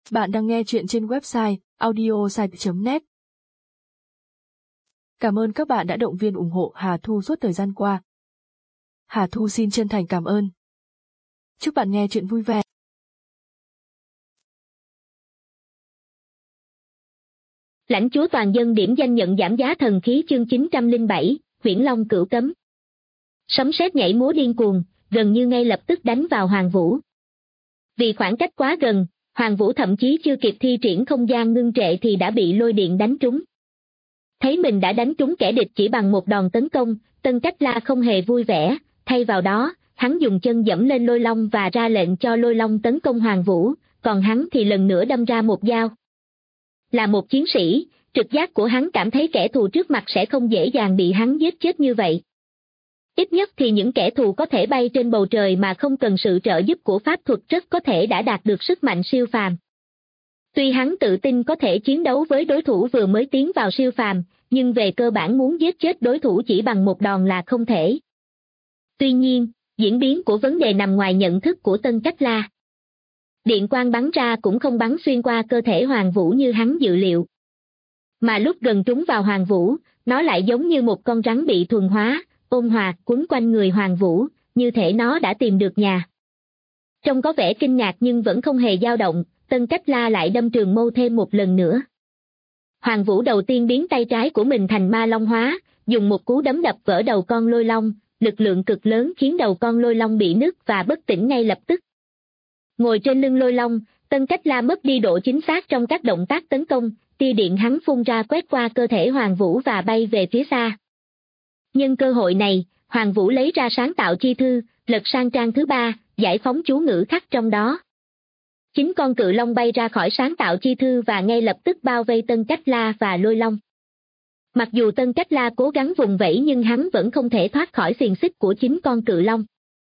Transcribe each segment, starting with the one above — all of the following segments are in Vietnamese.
Bạn đang nghe chuyện trên website audiosite.net. Cảm ơn các bạn đã động viên ủng hộ Hà Thu suốt thời gian qua. Hà Thu xin chân thành cảm ơn. Chúc bạn nghe chuyện vui vẻ. Lãnh chúa toàn dân điểm danh nhận giảm giá thần khí chương 907, Huyễn Long Cửu Cấm. Sấm sét nhảy múa điên cuồng, gần như ngay lập tức đánh vào Hoàng Vũ. Vì khoảng cách quá gần, Hoàng Vũ thậm chí chưa kịp thi triển không gian ngưng trệ thì đã bị lôi điện đánh trúng. Thấy mình đã đánh trúng kẻ địch chỉ bằng một đòn tấn công, Tân Cách La không hề vui vẻ, thay vào đó, hắn dùng chân dẫm lên lôi long và ra lệnh cho lôi long tấn công Hoàng Vũ, còn hắn thì lần nữa đâm ra một dao. Là một chiến sĩ, trực giác của hắn cảm thấy kẻ thù trước mặt sẽ không dễ dàng bị hắn giết chết như vậy. Ít nhất thì những kẻ thù có thể bay trên bầu trời mà không cần sự trợ giúp của pháp thuật rất có thể đã đạt được sức mạnh siêu phàm. Tuy hắn tự tin có thể chiến đấu với đối thủ vừa mới tiến vào siêu phàm, nhưng về cơ bản muốn giết chết đối thủ chỉ bằng một đòn là không thể. Tuy nhiên, diễn biến của vấn đề nằm ngoài nhận thức của Tân Cách La. Điện quang bắn ra cũng không bắn xuyên qua cơ thể Hoàng Vũ như hắn dự liệu. Mà lúc gần trúng vào Hoàng Vũ, nó lại giống như một con rắn bị thuần hóa, ôn hòa quấn quanh người Hoàng Vũ, như thể nó đã tìm được nhà. Trông có vẻ kinh ngạc nhưng vẫn không hề dao động, Tân Cách La lại đâm trường mâu thêm một lần nữa. Hoàng Vũ đầu tiên biến tay trái của mình thành ma long hóa, dùng một cú đấm đập vỡ đầu con lôi long, lực lượng cực lớn khiến đầu con lôi long bị nứt và bất tỉnh ngay lập tức. Ngồi trên lưng lôi long, Tân Cách La mất đi độ chính xác trong các động tác tấn công, tia điện hắn phun ra quét qua cơ thể Hoàng Vũ và bay về phía xa. Nhân cơ hội này, Hoàng Vũ lấy ra sáng tạo chi thư, lật sang trang thứ 3, giải phóng chú ngữ khắc trong đó. 9 con cự long bay ra khỏi sáng tạo chi thư và ngay lập tức bao vây Tân Cách La và lôi long. Mặc dù Tân Cách La cố gắng vùng vẫy nhưng hắn vẫn không thể thoát khỏi xiềng xích của 9 con cự long.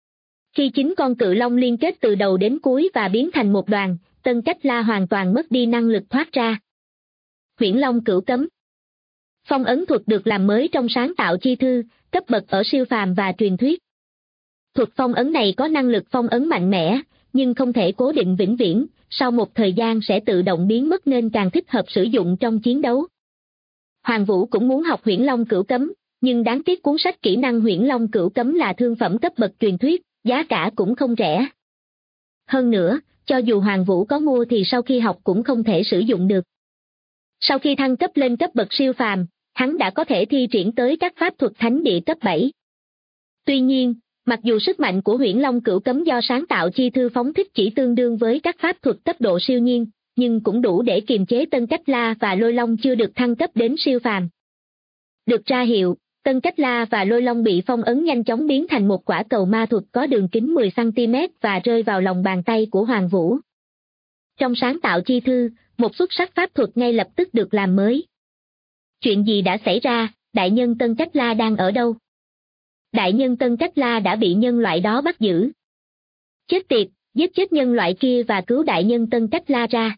Khi 9 con cự long liên kết từ đầu đến cuối và biến thành một đoàn, Tân Cách La hoàn toàn mất đi năng lực thoát ra. Huyễn Long Cửu Cấm. Phong ấn thuật được làm mới trong sáng tạo chi thư, cấp bậc ở siêu phàm và truyền thuyết. Thuật phong ấn này có năng lực phong ấn mạnh mẽ, nhưng không thể cố định vĩnh viễn, sau một thời gian sẽ tự động biến mất nên càng thích hợp sử dụng trong chiến đấu. Hoàng Vũ cũng muốn học Huyễn Long Cửu Cấm, nhưng đáng tiếc cuốn sách kỹ năng Huyễn Long Cửu Cấm là thương phẩm cấp bậc truyền thuyết, giá cả cũng không rẻ. Hơn nữa, cho dù Hoàng Vũ có mua thì sau khi học cũng không thể sử dụng được. Sau khi thăng cấp lên cấp bậc siêu phàm, hắn đã có thể thi triển tới các pháp thuật thánh địa cấp 7. Tuy nhiên, mặc dù sức mạnh của Huyễn Long Cửu Cấm do sáng tạo chi thư phóng thích chỉ tương đương với các pháp thuật cấp độ siêu nhiên, nhưng cũng đủ để kiềm chế Tân Cách La và lôi long chưa được thăng cấp đến siêu phàm. Được ra hiệu, Tân Cách La và lôi long bị phong ấn nhanh chóng biến thành một quả cầu ma thuật có đường kính 10 cm và rơi vào lòng bàn tay của Hoàng Vũ. Trong sáng tạo chi thư, một xuất sắc pháp thuật ngay lập tức được làm mới. Chuyện gì đã xảy ra, đại nhân Tân Cách La đang ở đâu? Đại nhân Tân Cách La đã bị nhân loại đó bắt giữ. Chết tiệt, giết chết nhân loại kia và cứu đại nhân Tân Cách La ra.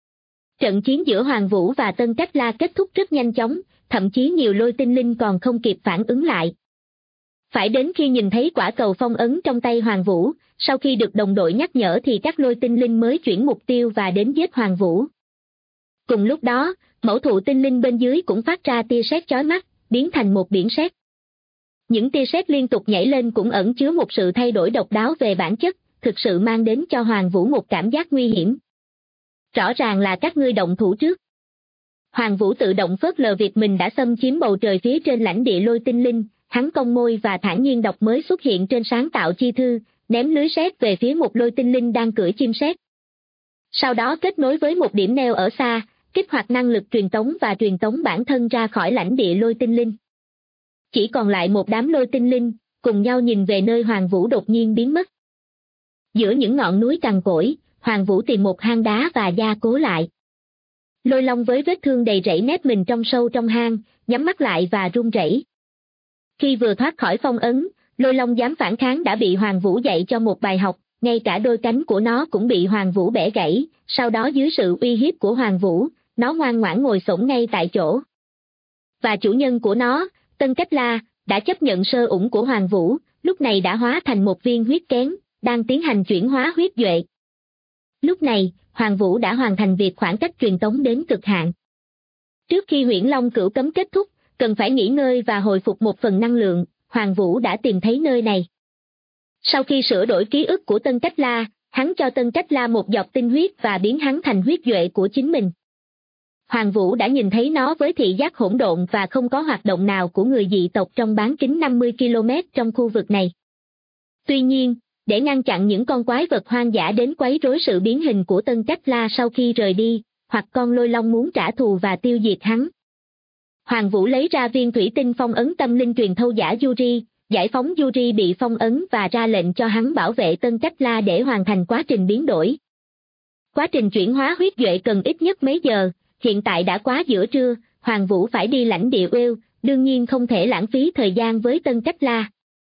Trận chiến giữa Hoàng Vũ và Tân Cách La kết thúc rất nhanh chóng, thậm chí nhiều lôi tinh linh còn không kịp phản ứng lại. Phải đến khi nhìn thấy quả cầu phong ấn trong tay Hoàng Vũ, sau khi được đồng đội nhắc nhở thì các lôi tinh linh mới chuyển mục tiêu và đến giết Hoàng Vũ. Cùng lúc đó, mẫu thụ tinh linh bên dưới cũng phát ra tia sét chói mắt, biến thành một biển sét. Những tia sét liên tục nhảy lên cũng ẩn chứa một sự thay đổi độc đáo về bản chất, thực sự mang đến cho Hoàng Vũ một cảm giác nguy hiểm. Rõ ràng là các ngươi động thủ trước. Hoàng Vũ tự động phớt lờ việc mình đã xâm chiếm bầu trời phía trên lãnh địa lôi tinh linh, hắn cong môi và thản nhiên đọc mới xuất hiện trên sáng tạo chi thư, ném lưới sét về phía một lôi tinh linh đang cưỡi chim sét. Sau đó kết nối với một điểm neo ở xa, kích hoạt năng lực truyền tống và truyền tống bản thân ra khỏi lãnh địa lôi tinh linh. Chỉ còn lại một đám lôi tinh linh, cùng nhau nhìn về nơi Hoàng Vũ đột nhiên biến mất. Giữa những ngọn núi cằn cỗi, Hoàng Vũ tìm một hang đá và gia cố lại. Lôi long với vết thương đầy rẫy nép mình trong sâu trong hang, nhắm mắt lại và run rẩy. Khi vừa thoát khỏi phong ấn, lôi long dám phản kháng đã bị Hoàng Vũ dạy cho một bài học, ngay cả đôi cánh của nó cũng bị Hoàng Vũ bẻ gãy, sau đó dưới sự uy hiếp của Hoàng Vũ, nó ngoan ngoãn ngồi xổm ngay tại chỗ. Và chủ nhân của nó, Tân Cách La, đã chấp nhận sơ ủng của Hoàng Vũ, lúc này đã hóa thành một viên huyết kén, đang tiến hành chuyển hóa huyết duệ. Lúc này, Hoàng Vũ đã hoàn thành việc khoảng cách truyền tống đến cực hạn. Trước khi Huyễn Long Cửu Cấm kết thúc, cần phải nghỉ ngơi và hồi phục một phần năng lượng, Hoàng Vũ đã tìm thấy nơi này. Sau khi sửa đổi ký ức của Tân Cách La, hắn cho Tân Cách La một giọt tinh huyết và biến hắn thành huyết duệ của chính mình. Hoàng Vũ đã nhìn thấy nó với thị giác hỗn độn và không có hoạt động nào của người dị tộc trong bán kính 50 km trong khu vực này. Tuy nhiên, để ngăn chặn những con quái vật hoang dã đến quấy rối sự biến hình của Tân Cách La sau khi rời đi, hoặc con lôi long muốn trả thù và tiêu diệt hắn, Hoàng Vũ lấy ra viên thủy tinh phong ấn tâm linh truyền thâu giả Yuri, giải phóng Yuri bị phong ấn và ra lệnh cho hắn bảo vệ Tân Cách La để hoàn thành quá trình biến đổi. Quá trình chuyển hóa huyết duệ cần ít nhất mấy giờ, hiện tại đã quá giữa trưa, Hoàng Vũ phải đi lãnh địa Wales, đương nhiên không thể lãng phí thời gian với Tân Cách La.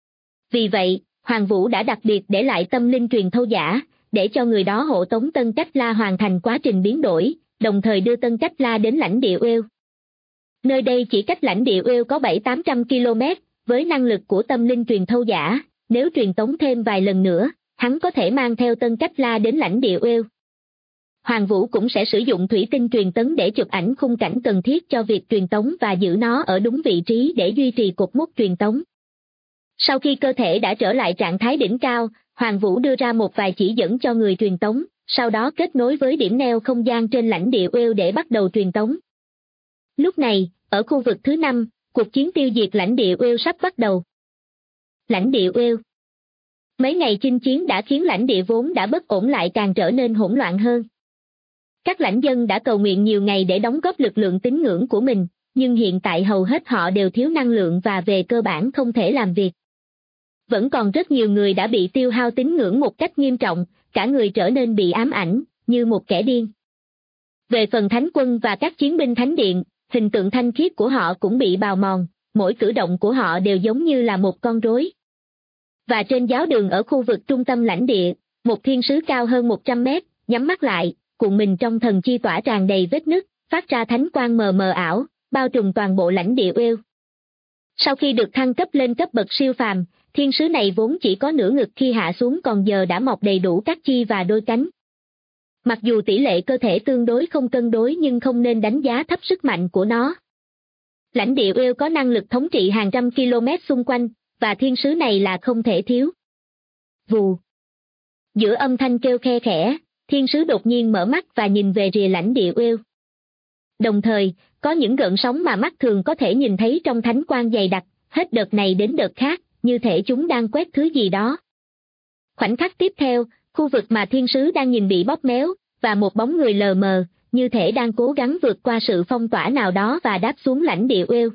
Vì vậy, Hoàng Vũ đã đặc biệt để lại tâm linh truyền thâu giả, để cho người đó hộ tống Tân Cách La hoàn thành quá trình biến đổi, đồng thời đưa Tân Cách La đến lãnh địa Wales. Nơi đây chỉ cách lãnh địa Wales có 700-800 km, với năng lực của tâm linh truyền thâu giả, nếu truyền tống thêm vài lần nữa, hắn có thể mang theo Tân Cách La đến lãnh địa Wales. Hoàng Vũ cũng sẽ sử dụng thủy tinh truyền tấn để chụp ảnh khung cảnh cần thiết cho việc truyền tống và giữ nó ở đúng vị trí để duy trì cột mốc truyền tống. Sau khi cơ thể đã trở lại trạng thái đỉnh cao, Hoàng Vũ đưa ra một vài chỉ dẫn cho người truyền tống, sau đó kết nối với điểm neo không gian trên lãnh địa Wales để bắt đầu truyền tống. Lúc này, ở khu vực thứ 5, cuộc chiến tiêu diệt lãnh địa Wales sắp bắt đầu. Lãnh địa Wales. Mấy ngày chinh chiến đã khiến lãnh địa vốn đã bất ổn lại càng trở nên hỗn loạn hơn. Các lãnh dân đã cầu nguyện nhiều ngày để đóng góp lực lượng tín ngưỡng của mình, nhưng hiện tại hầu hết họ đều thiếu năng lượng và về cơ bản không thể làm việc. Vẫn còn rất nhiều người đã bị tiêu hao tín ngưỡng một cách nghiêm trọng, cả người trở nên bị ám ảnh, như một kẻ điên. Về phần thánh quân và các chiến binh thánh điện, hình tượng thanh khiết của họ cũng bị bào mòn, mỗi cử động của họ đều giống như là một con rối. Và trên giáo đường ở khu vực trung tâm lãnh địa, một thiên sứ cao hơn 100 mét, nhắm mắt lại, cuộn mình trong thần chi tỏa tràn đầy vết nứt, phát ra thánh quang mờ mờ ảo, bao trùm toàn bộ lãnh địa Wales. Sau khi được thăng cấp lên cấp bậc siêu phàm, thiên sứ này vốn chỉ có nửa ngực khi hạ xuống còn giờ đã mọc đầy đủ các chi và đôi cánh. Mặc dù tỷ lệ cơ thể tương đối không cân đối nhưng không nên đánh giá thấp sức mạnh của nó. Lãnh địa Wales có năng lực thống trị hàng trăm km xung quanh, và thiên sứ này là không thể thiếu. Vù. Giữa âm thanh kêu khe khẽ, thiên sứ đột nhiên mở mắt và nhìn về rìa lãnh địa Wales. Đồng thời, có những gợn sóng mà mắt thường có thể nhìn thấy trong thánh quang dày đặc, hết đợt này đến đợt khác, như thể chúng đang quét thứ gì đó. Khoảnh khắc tiếp theo, khu vực mà thiên sứ đang nhìn bị bóp méo, và một bóng người lờ mờ, như thể đang cố gắng vượt qua sự phong tỏa nào đó và đáp xuống lãnh địa Wales.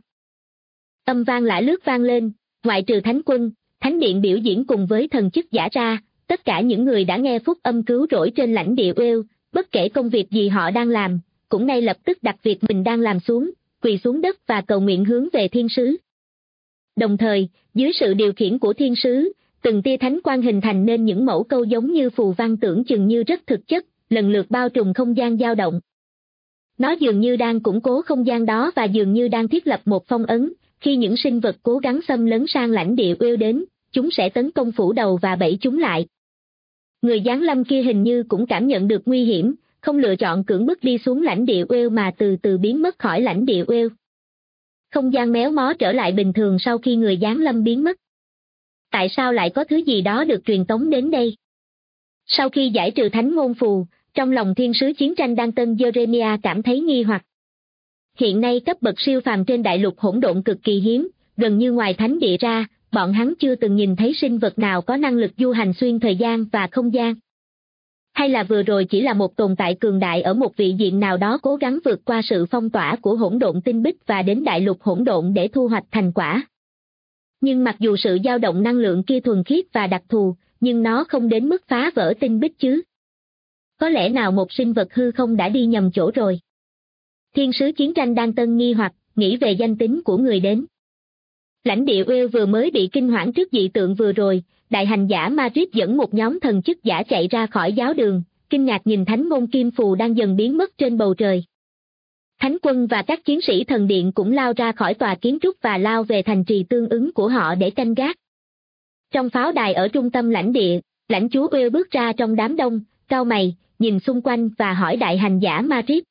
Âm vang lả lướt vang lên, ngoại trừ thánh quân, thánh điện biểu diễn cùng với thần chức giả ra, tất cả những người đã nghe phúc âm cứu rỗi trên lãnh địa Wales, bất kể công việc gì họ đang làm, cũng ngay lập tức đặt việc mình đang làm xuống, quỳ xuống đất và cầu nguyện hướng về thiên sứ. Đồng thời, dưới sự điều khiển của thiên sứ, từng tia thánh quang hình thành nên những mẫu câu giống như phù văn tưởng chừng như rất thực chất, lần lượt bao trùm không gian dao động. Nó dường như đang củng cố không gian đó và dường như đang thiết lập một phong ấn, khi những sinh vật cố gắng xâm lấn sang lãnh địa Wales đến, chúng sẽ tấn công phủ đầu và bẫy chúng lại. Người giáng lâm kia hình như cũng cảm nhận được nguy hiểm, không lựa chọn cưỡng bức đi xuống lãnh địa Wales mà từ từ biến mất khỏi lãnh địa Wales. Không gian méo mó trở lại bình thường sau khi người giáng lâm biến mất. Tại sao lại có thứ gì đó được truyền tống đến đây? Sau khi giải trừ thánh ngôn phù, trong lòng thiên sứ chiến tranh đang tân Jeremiah cảm thấy nghi hoặc. Hiện nay cấp bậc siêu phàm trên đại lục hỗn độn cực kỳ hiếm, gần như ngoài thánh địa ra, bọn hắn chưa từng nhìn thấy sinh vật nào có năng lực du hành xuyên thời gian và không gian. Hay là vừa rồi chỉ là một tồn tại cường đại ở một vị diện nào đó cố gắng vượt qua sự phong tỏa của hỗn độn tinh bích và đến đại lục hỗn độn để thu hoạch thành quả. Nhưng mặc dù sự dao động năng lượng kia thuần khiết và đặc thù, nhưng nó không đến mức phá vỡ tinh bích chứ. Có lẽ nào một sinh vật hư không đã đi nhầm chỗ rồi? Thiên sứ chiến tranh đang tân nghi hoặc, nghĩ về danh tính của người đến. Lãnh địa Wales vừa mới bị kinh hoảng trước dị tượng vừa rồi, đại hành giả Madrid dẫn một nhóm thần chức giả chạy ra khỏi giáo đường, kinh ngạc nhìn thánh ngôn kim phù đang dần biến mất trên bầu trời. Thánh quân và các chiến sĩ thần điện cũng lao ra khỏi tòa kiến trúc và lao về thành trì tương ứng của họ để canh gác. Trong pháo đài ở trung tâm lãnh địa, lãnh chúa Wales bước ra trong đám đông, cau mày, nhìn xung quanh và hỏi đại hành giả Madrid.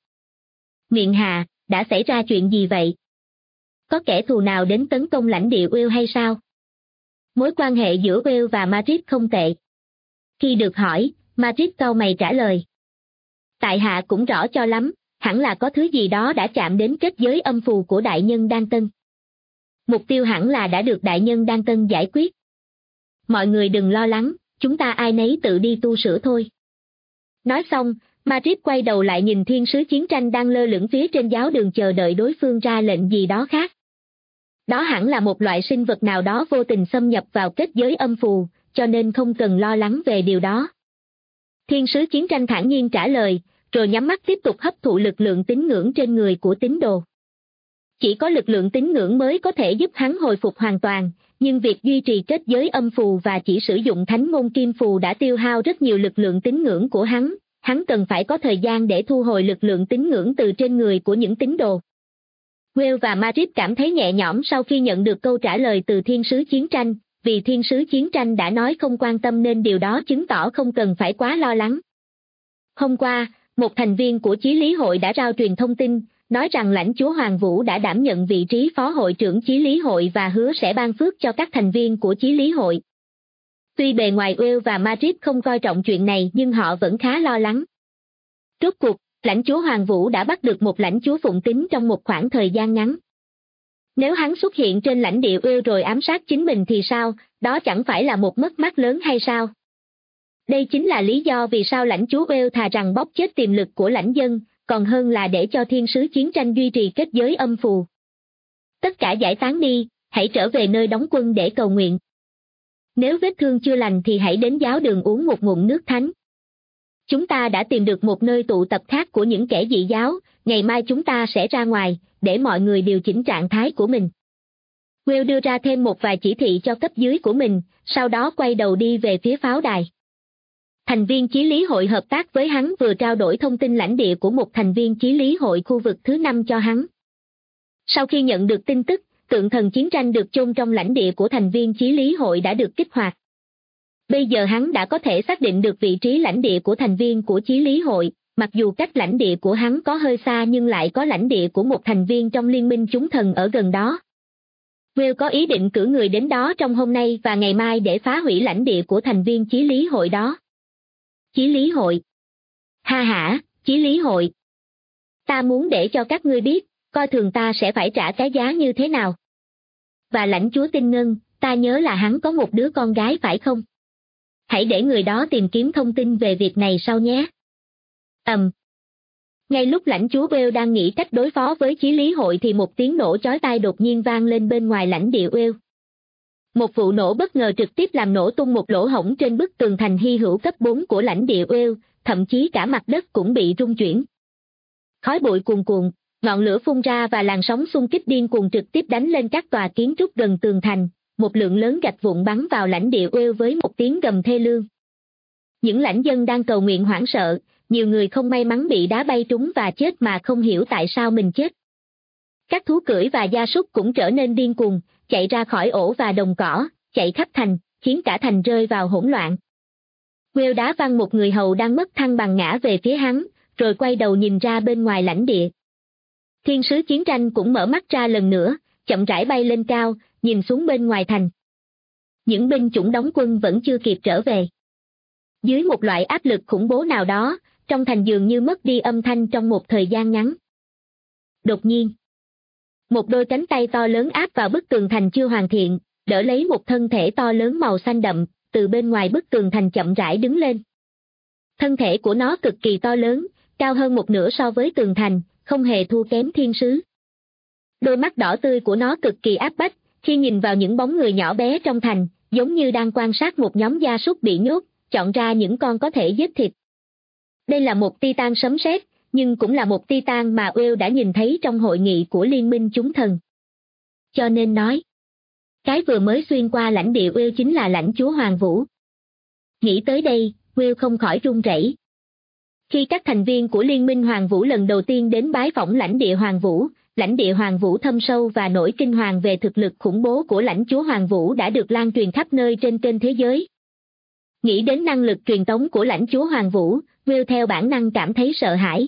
Miệng Hà, đã xảy ra chuyện gì vậy? Có kẻ thù nào đến tấn công lãnh địa Wales hay sao? Mối quan hệ giữa Wales và Madrid không tệ. Khi được hỏi, Madrid cau mày trả lời. Tại hạ cũng rõ cho lắm, hẳn là có thứ gì đó đã chạm đến kết giới âm phù của đại nhân Đan Tân. Mục tiêu hẳn là đã được đại nhân Đan Tân giải quyết. Mọi người đừng lo lắng, chúng ta ai nấy tự đi tu sửa thôi. Nói xong, Madrid quay đầu lại nhìn thiên sứ chiến tranh đang lơ lửng phía trên giáo đường chờ đợi đối phương ra lệnh gì đó khác. Đó hẳn là một loại sinh vật nào đó vô tình xâm nhập vào kết giới âm phù, cho nên không cần lo lắng về điều đó. Thiên sứ chiến tranh thản nhiên trả lời, rồi nhắm mắt tiếp tục hấp thụ lực lượng tín ngưỡng trên người của tín đồ. Chỉ có lực lượng tín ngưỡng mới có thể giúp hắn hồi phục hoàn toàn, nhưng việc duy trì kết giới âm phù và chỉ sử dụng thánh môn kim phù đã tiêu hao rất nhiều lực lượng tín ngưỡng của hắn cần phải có thời gian để thu hồi lực lượng tín ngưỡng từ trên người của những tín đồ. Wales và Madrid cảm thấy nhẹ nhõm sau khi nhận được câu trả lời từ thiên sứ chiến tranh, vì thiên sứ chiến tranh đã nói không quan tâm nên điều đó chứng tỏ không cần phải quá lo lắng. Hôm qua, một thành viên của Chí lý hội đã rao truyền thông tin, nói rằng lãnh chúa Hoàng Vũ đã đảm nhận vị trí phó hội trưởng Chí lý hội và hứa sẽ ban phước cho các thành viên của Chí lý hội. Tuy bề ngoài Wales và Madrid không coi trọng chuyện này nhưng họ vẫn khá lo lắng. Rốt cuộc, lãnh chúa Hoàng Vũ đã bắt được một lãnh chúa phụng tín trong một khoảng thời gian ngắn. Nếu hắn xuất hiện trên lãnh địa Wales rồi ám sát chính mình thì sao, đó chẳng phải là một mất mát lớn hay sao? Đây chính là lý do vì sao lãnh chúa Wales thà rằng bóp chết tiềm lực của lãnh dân, còn hơn là để cho thiên sứ chiến tranh duy trì kết giới âm phù. Tất cả giải tán đi, hãy trở về nơi đóng quân để cầu nguyện. Nếu vết thương chưa lành thì hãy đến giáo đường uống một ngụm nước thánh. Chúng ta đã tìm được một nơi tụ tập khác của những kẻ dị giáo, ngày mai chúng ta sẽ ra ngoài, để mọi người điều chỉnh trạng thái của mình. Will đưa ra thêm một vài chỉ thị cho cấp dưới của mình, sau đó quay đầu đi về phía pháo đài. Thành viên Chí lý hội hợp tác với hắn vừa trao đổi thông tin lãnh địa của một thành viên Chí lý hội khu vực thứ 5 cho hắn. Sau khi nhận được tin tức, tượng thần chiến tranh được chôn trong lãnh địa của thành viên Chí lý hội đã được kích hoạt. Bây giờ hắn đã có thể xác định được vị trí lãnh địa của thành viên của Chí lý hội, mặc dù cách lãnh địa của hắn có hơi xa nhưng lại có lãnh địa của một thành viên trong liên minh chúng thần ở gần đó. Will có ý định cử người đến đó trong hôm nay và ngày mai để phá hủy lãnh địa của thành viên Chí lý hội đó. Chí lý hội. Ha hả, Chí lý hội. Ta muốn để cho các ngươi biết, coi thường ta sẽ phải trả cái giá như thế nào. Và lãnh chúa Tinh Ngân, ta nhớ là hắn có một đứa con gái phải không? Hãy để người đó tìm kiếm thông tin về việc này sau nhé. Ngay lúc lãnh chúa Wales đang nghĩ cách đối phó với Chí lý hội thì một tiếng nổ chói tai đột nhiên vang lên bên ngoài lãnh địa Wales. Một vụ nổ bất ngờ trực tiếp làm nổ tung một lỗ hổng trên bức tường thành hy hữu cấp 4 của lãnh địa Wales, thậm chí cả mặt đất cũng bị rung chuyển. Khói bụi cuồn cuộn, ngọn lửa phun ra và làn sóng xung kích điên cuồng trực tiếp đánh lên các tòa kiến trúc gần tường thành, một lượng lớn gạch vụn bắn vào lãnh địa Wales với một tiếng gầm thê lương. Những lãnh dân đang cầu nguyện hoảng sợ, nhiều người không may mắn bị đá bay trúng và chết mà không hiểu tại sao mình chết. Các thú cưỡi và gia súc cũng trở nên điên cuồng, chạy ra khỏi ổ và đồng cỏ, chạy khắp thành, khiến cả thành rơi vào hỗn loạn. Will đá văng một người hầu đang mất thăng bằng ngã về phía hắn, rồi quay đầu nhìn ra bên ngoài lãnh địa. Thiên sứ chiến tranh cũng mở mắt ra lần nữa, chậm rãi bay lên cao, nhìn xuống bên ngoài thành. Những binh chủng đóng quân vẫn chưa kịp trở về. Dưới một loại áp lực khủng bố nào đó, trong thành dường như mất đi âm thanh trong một thời gian ngắn. Đột nhiên, một đôi cánh tay to lớn áp vào bức tường thành chưa hoàn thiện, đỡ lấy một thân thể to lớn màu xanh đậm, từ bên ngoài bức tường thành chậm rãi đứng lên. Thân thể của nó cực kỳ to lớn, cao hơn một nửa so với tường thành, không hề thua kém thiên sứ. Đôi mắt đỏ tươi của nó cực kỳ áp bách, khi nhìn vào những bóng người nhỏ bé trong thành, giống như đang quan sát một nhóm gia súc bị nhốt, chọn ra những con có thể giết thịt. Đây là một Titan sấm sét, nhưng cũng là một Titan mà Will đã nhìn thấy trong hội nghị của Liên minh chúng thần. Cho nên nói, cái vừa mới xuyên qua lãnh địa Will chính là lãnh chúa Hoàng Vũ. Nghĩ tới đây, Will không khỏi run rẩy. Khi các thành viên của Liên minh Hoàng Vũ lần đầu tiên đến bái phỏng lãnh địa Hoàng Vũ thâm sâu và nổi kinh hoàng về thực lực khủng bố của lãnh chúa Hoàng Vũ đã được lan truyền khắp nơi trên kênh thế giới. Nghĩ đến năng lực truyền tống của lãnh chúa Hoàng Vũ, Will theo bản năng cảm thấy sợ hãi.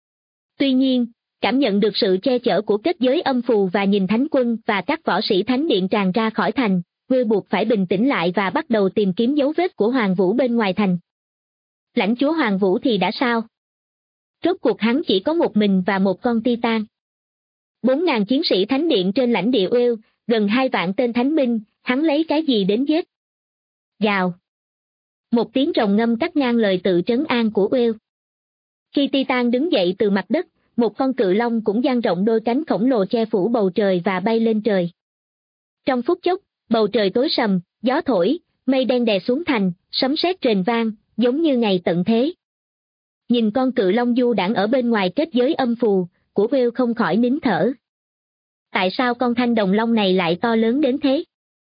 Tuy nhiên, cảm nhận được sự che chở của kết giới âm phù và nhìn thánh quân và các võ sĩ thánh điện tràn ra khỏi thành, Will buộc phải bình tĩnh lại và bắt đầu tìm kiếm dấu vết của Hoàng Vũ bên ngoài thành. Lãnh chúa Hoàng Vũ thì đã sao? Rốt cuộc hắn chỉ có một mình và một con Titan. 4.000 chiến sĩ thánh điện trên lãnh địa Will, gần 2 vạn tên thánh binh, hắn lấy cái gì đến giết? Gào. Một tiếng rồng ngâm cắt ngang lời tự trấn an của Will. Khi Titan đứng dậy từ mặt đất, một con cự long cũng dang rộng đôi cánh khổng lồ che phủ bầu trời và bay lên trời. Trong phút chốc, bầu trời tối sầm, gió thổi, mây đen đè xuống thành, sấm sét rền vang, giống như ngày tận thế. Nhìn con cự long du đãng ở bên ngoài kết giới âm phù, của Will không khỏi nín thở. Tại sao con thanh đồng long này lại to lớn đến thế?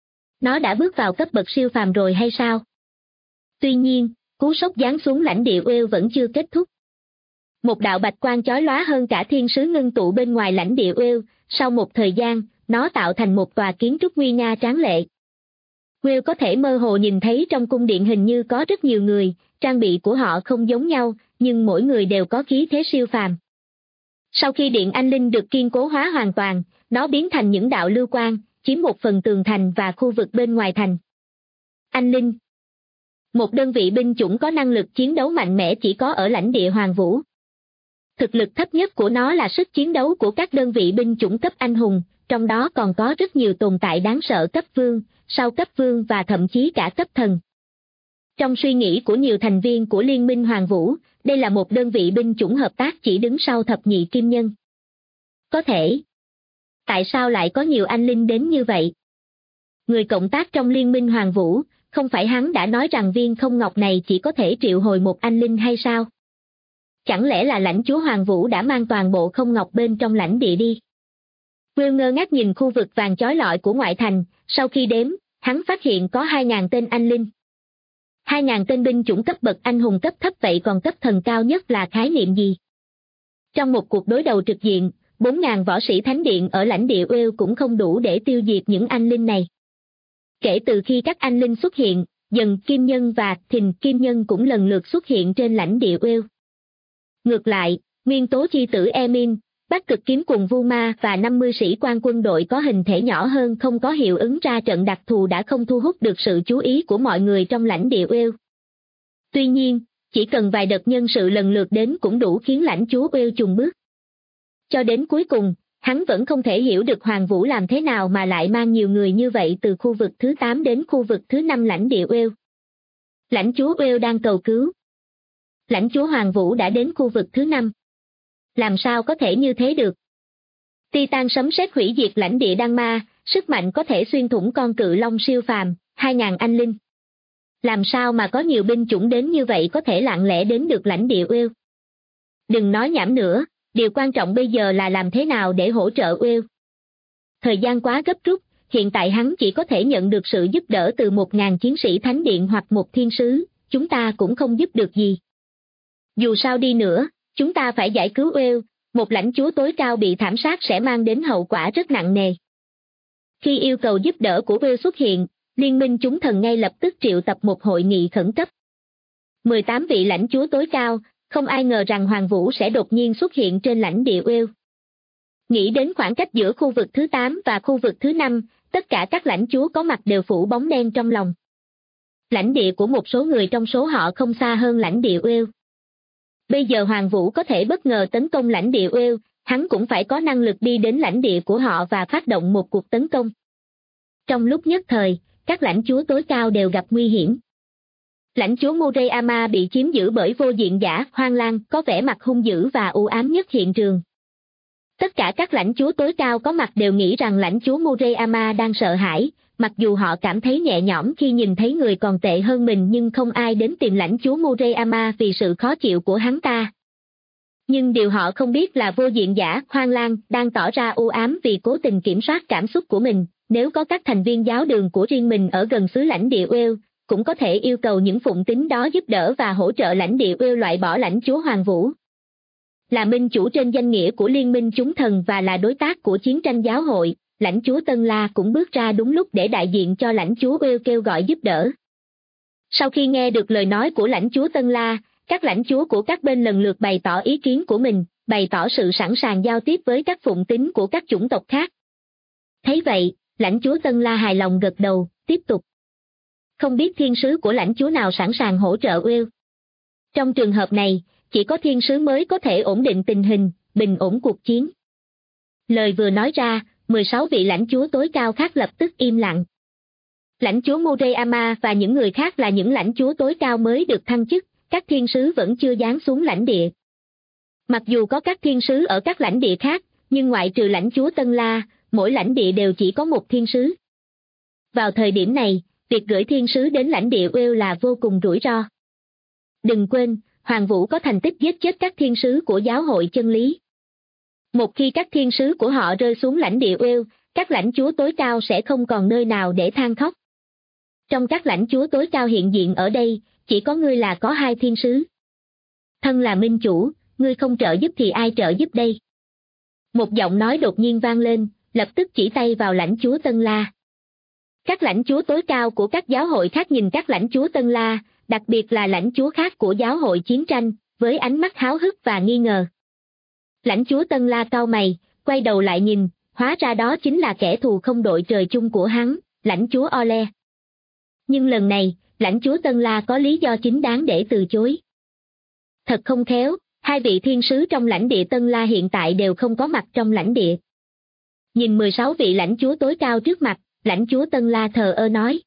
Nó đã bước vào cấp bậc siêu phàm rồi hay sao? Tuy nhiên, cú sốc giáng xuống lãnh địa Will vẫn chưa kết thúc. Một đạo bạch quang chói lóa hơn cả thiên sứ ngưng tụ bên ngoài lãnh địa Will, sau một thời gian, nó tạo thành một tòa kiến trúc nguy nga tráng lệ. Will có thể mơ hồ nhìn thấy trong cung điện hình như có rất nhiều người, trang bị của họ không giống nhau, nhưng mỗi người đều có khí thế siêu phàm. Sau khi điện anh linh được kiên cố hóa hoàn toàn, nó biến thành những đạo lưu quang, chiếm một phần tường thành và khu vực bên ngoài thành. Anh linh, một đơn vị binh chủng có năng lực chiến đấu mạnh mẽ chỉ có ở lãnh địa Hoàng Vũ. Thực lực thấp nhất của nó là sức chiến đấu của các đơn vị binh chủng cấp anh hùng, trong đó còn có rất nhiều tồn tại đáng sợ cấp vương, sau cấp vương và thậm chí cả cấp thần. Trong suy nghĩ của nhiều thành viên của Liên minh Hoàng Vũ, đây là một đơn vị binh chủng hợp tác chỉ đứng sau thập nhị kim nhân. Có thể. Tại sao lại có nhiều anh linh đến như vậy? Người cộng tác trong Liên minh Hoàng Vũ, không phải hắn đã nói rằng viên không ngọc này chỉ có thể triệu hồi một anh linh hay sao? Chẳng lẽ là lãnh chúa Hoàng Vũ đã mang toàn bộ không ngọc bên trong lãnh địa đi? Will ngơ ngác nhìn khu vực vàng chói lọi của ngoại thành, sau khi đếm, hắn phát hiện có 2.000 tên anh linh. 2.000 tên binh chủng cấp bậc anh hùng cấp thấp, vậy còn cấp thần cao nhất là khái niệm gì? Trong một cuộc đối đầu trực diện, 4.000 võ sĩ thánh điện ở lãnh địa Will cũng không đủ để tiêu diệt những anh linh này. Kể từ khi các anh linh xuất hiện, dần kim nhân và thìn kim nhân cũng lần lượt xuất hiện trên lãnh địa Will. Ngược lại, nguyên tố chi tử Emin, Bắc Cực Kiếm cùng Vu Ma và 50 sĩ quan quân đội có hình thể nhỏ hơn không có hiệu ứng ra trận đặc thù đã không thu hút được sự chú ý của mọi người trong lãnh địa Will. Tuy nhiên, chỉ cần vài đợt nhân sự lần lượt đến cũng đủ khiến lãnh chúa Will chùn bước. Cho đến cuối cùng, hắn vẫn không thể hiểu được Hoàng Vũ làm thế nào mà lại mang nhiều người như vậy từ khu vực thứ 8 đến khu vực thứ 5 lãnh địa Will. Lãnh chúa Will đang cầu cứu. Lãnh chúa Hoàng Vũ đã đến khu vực thứ 5. Làm sao có thể như thế được? Titan sấm sét hủy diệt lãnh địa Đan Ma, sức mạnh có thể xuyên thủng con cự long siêu phàm, 2.000 anh linh. Làm sao mà có nhiều binh chủng đến như vậy có thể lặng lẽ đến được lãnh địa Will? Đừng nói nhảm nữa, điều quan trọng bây giờ là làm thế nào để hỗ trợ Will. Thời gian quá gấp rút, hiện tại hắn chỉ có thể nhận được sự giúp đỡ từ 1.000 chiến sĩ thánh điện hoặc một thiên sứ, chúng ta cũng không giúp được gì. Dù sao đi nữa, chúng ta phải giải cứu Will, một lãnh chúa tối cao bị thảm sát sẽ mang đến hậu quả rất nặng nề. Khi yêu cầu giúp đỡ của Will xuất hiện, Liên minh chúng thần ngay lập tức triệu tập một hội nghị khẩn cấp. 18 vị lãnh chúa tối cao, không ai ngờ rằng Hoàng Vũ sẽ đột nhiên xuất hiện trên lãnh địa Will. Nghĩ đến khoảng cách giữa khu vực thứ 8 và khu vực thứ 5, tất cả các lãnh chúa có mặt đều phủ bóng đen trong lòng. Lãnh địa của một số người trong số họ không xa hơn lãnh địa Will. Bây giờ Hoàng Vũ có thể bất ngờ tấn công lãnh địa Will, hắn cũng phải có năng lực đi đến lãnh địa của họ và phát động một cuộc tấn công. Trong lúc nhất thời, các lãnh chúa tối cao đều gặp nguy hiểm. Lãnh chúa Murayama bị chiếm giữ bởi vô diện giả Hoang Lang có vẻ mặt hung dữ và u ám nhất hiện trường. Tất cả các lãnh chúa tối cao có mặt đều nghĩ rằng lãnh chúa Murayama đang sợ hãi, mặc dù họ cảm thấy nhẹ nhõm khi nhìn thấy người còn tệ hơn mình nhưng không ai đến tìm lãnh chúa Murayama vì sự khó chịu của hắn ta. Nhưng điều họ không biết là vô diện giả Hoang Lang đang tỏ ra u ám vì cố tình kiểm soát cảm xúc của mình, nếu có các thành viên giáo đường của riêng mình ở gần xứ lãnh địa Will, cũng có thể yêu cầu những phụng tín đó giúp đỡ và hỗ trợ lãnh địa Will loại bỏ lãnh chúa Hoàng Vũ. Là minh chủ trên danh nghĩa của Liên minh chúng thần và là đối tác của chiến tranh giáo hội, lãnh chúa Tân La cũng bước ra đúng lúc để đại diện cho lãnh chúa Will kêu gọi giúp đỡ. Sau khi nghe được lời nói của lãnh chúa Tân La, các lãnh chúa của các bên lần lượt bày tỏ ý kiến của mình, bày tỏ sự sẵn sàng giao tiếp với các phụng tín của các chủng tộc khác. Thấy vậy, lãnh chúa Tân La hài lòng gật đầu, tiếp tục. Không biết thiên sứ của lãnh chúa nào sẵn sàng hỗ trợ Wales. Trong trường hợp này, chỉ có thiên sứ mới có thể ổn định tình hình, bình ổn cuộc chiến. Lời vừa nói ra, 16 vị lãnh chúa tối cao khác lập tức im lặng. Lãnh chúa Murayama và những người khác là những lãnh chúa tối cao mới được thăng chức, các thiên sứ vẫn chưa giáng xuống lãnh địa. Mặc dù có các thiên sứ ở các lãnh địa khác, nhưng ngoại trừ lãnh chúa Tân La, mỗi lãnh địa đều chỉ có một thiên sứ. Vào thời điểm này, việc gửi thiên sứ đến lãnh địa Wales là vô cùng rủi ro. Đừng quên, Hoàng Vũ có thành tích giết chết các thiên sứ của giáo hội chân lý. Một khi các thiên sứ của họ rơi xuống lãnh địa Wales, các lãnh chúa tối cao sẽ không còn nơi nào để than khóc. Trong các lãnh chúa tối cao hiện diện ở đây, chỉ có ngươi là có 2 thiên sứ. Thân là minh chủ, ngươi không trợ giúp thì ai trợ giúp đây? Một giọng nói đột nhiên vang lên, lập tức chỉ tay vào lãnh chúa Tân La. Các lãnh chúa tối cao của các giáo hội khác nhìn các lãnh chúa Tân La, đặc biệt là lãnh chúa khác của giáo hội chiến tranh, với ánh mắt háo hức và nghi ngờ. Lãnh chúa Tân La cau mày, quay đầu lại nhìn, hóa ra đó chính là kẻ thù không đội trời chung của hắn, lãnh chúa Ole. Nhưng lần này, lãnh chúa Tân La có lý do chính đáng để từ chối. Thật không khéo, 2 vị thiên sứ trong lãnh địa Tân La hiện tại đều không có mặt trong lãnh địa. Nhìn 16 vị lãnh chúa tối cao trước mặt, lãnh chúa Tân La thờ ơ nói.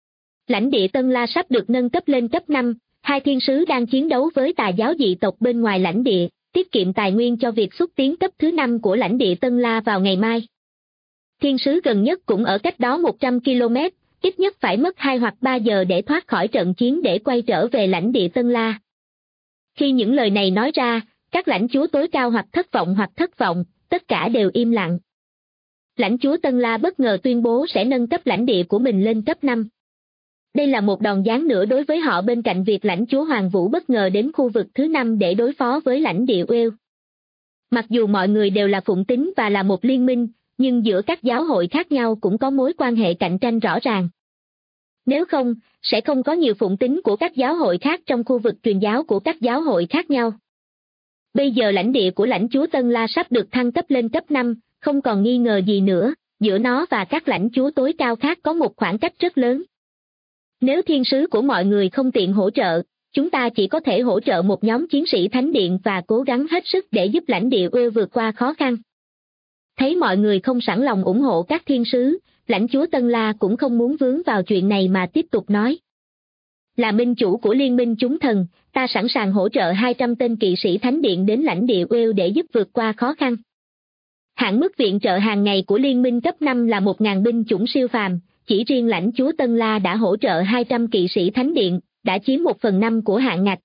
Lãnh địa Tân La sắp được nâng cấp lên cấp 5, 2 thiên sứ đang chiến đấu với tà giáo dị tộc bên ngoài lãnh địa, tiết kiệm tài nguyên cho việc xúc tiến cấp thứ 5 của lãnh địa Tân La vào ngày mai. Thiên sứ gần nhất cũng ở cách đó 100 km, ít nhất phải mất 2 hoặc 3 giờ để thoát khỏi trận chiến để quay trở về lãnh địa Tân La. Khi những lời này nói ra, các lãnh chúa tối cao hoặc thất vọng, tất cả đều im lặng. Lãnh chúa Tân La bất ngờ tuyên bố sẽ nâng cấp lãnh địa của mình lên cấp 5. Đây là một đòn giáng nữa đối với họ bên cạnh việc lãnh chúa Hoàng Vũ bất ngờ đến khu vực thứ 5 để đối phó với lãnh địa Wales. Mặc dù mọi người đều là phụng tín và là một liên minh, nhưng giữa các giáo hội khác nhau cũng có mối quan hệ cạnh tranh rõ ràng. Nếu không, sẽ không có nhiều phụng tín của các giáo hội khác trong khu vực truyền giáo của các giáo hội khác nhau. Bây giờ lãnh địa của lãnh chúa Tân La sắp được thăng cấp lên cấp 5, không còn nghi ngờ gì nữa, giữa nó và các lãnh chúa tối cao khác có một khoảng cách rất lớn. Nếu thiên sứ của mọi người không tiện hỗ trợ, chúng ta chỉ có thể hỗ trợ một nhóm chiến sĩ thánh điện và cố gắng hết sức để giúp lãnh địa Wales vượt qua khó khăn. Thấy mọi người không sẵn lòng ủng hộ các thiên sứ, lãnh chúa Tân La cũng không muốn vướng vào chuyện này mà tiếp tục nói. Là minh chủ của liên minh chúng thần, ta sẵn sàng hỗ trợ 200 tên kỵ sĩ thánh điện đến lãnh địa Wales để giúp vượt qua khó khăn. Hạn mức viện trợ hàng ngày của liên minh cấp 5 là 1.000 binh chủng siêu phàm, chỉ riêng lãnh chúa Tân La đã hỗ trợ 200 kỵ sĩ thánh điện, đã chiếm 1/5 của hạn ngạch.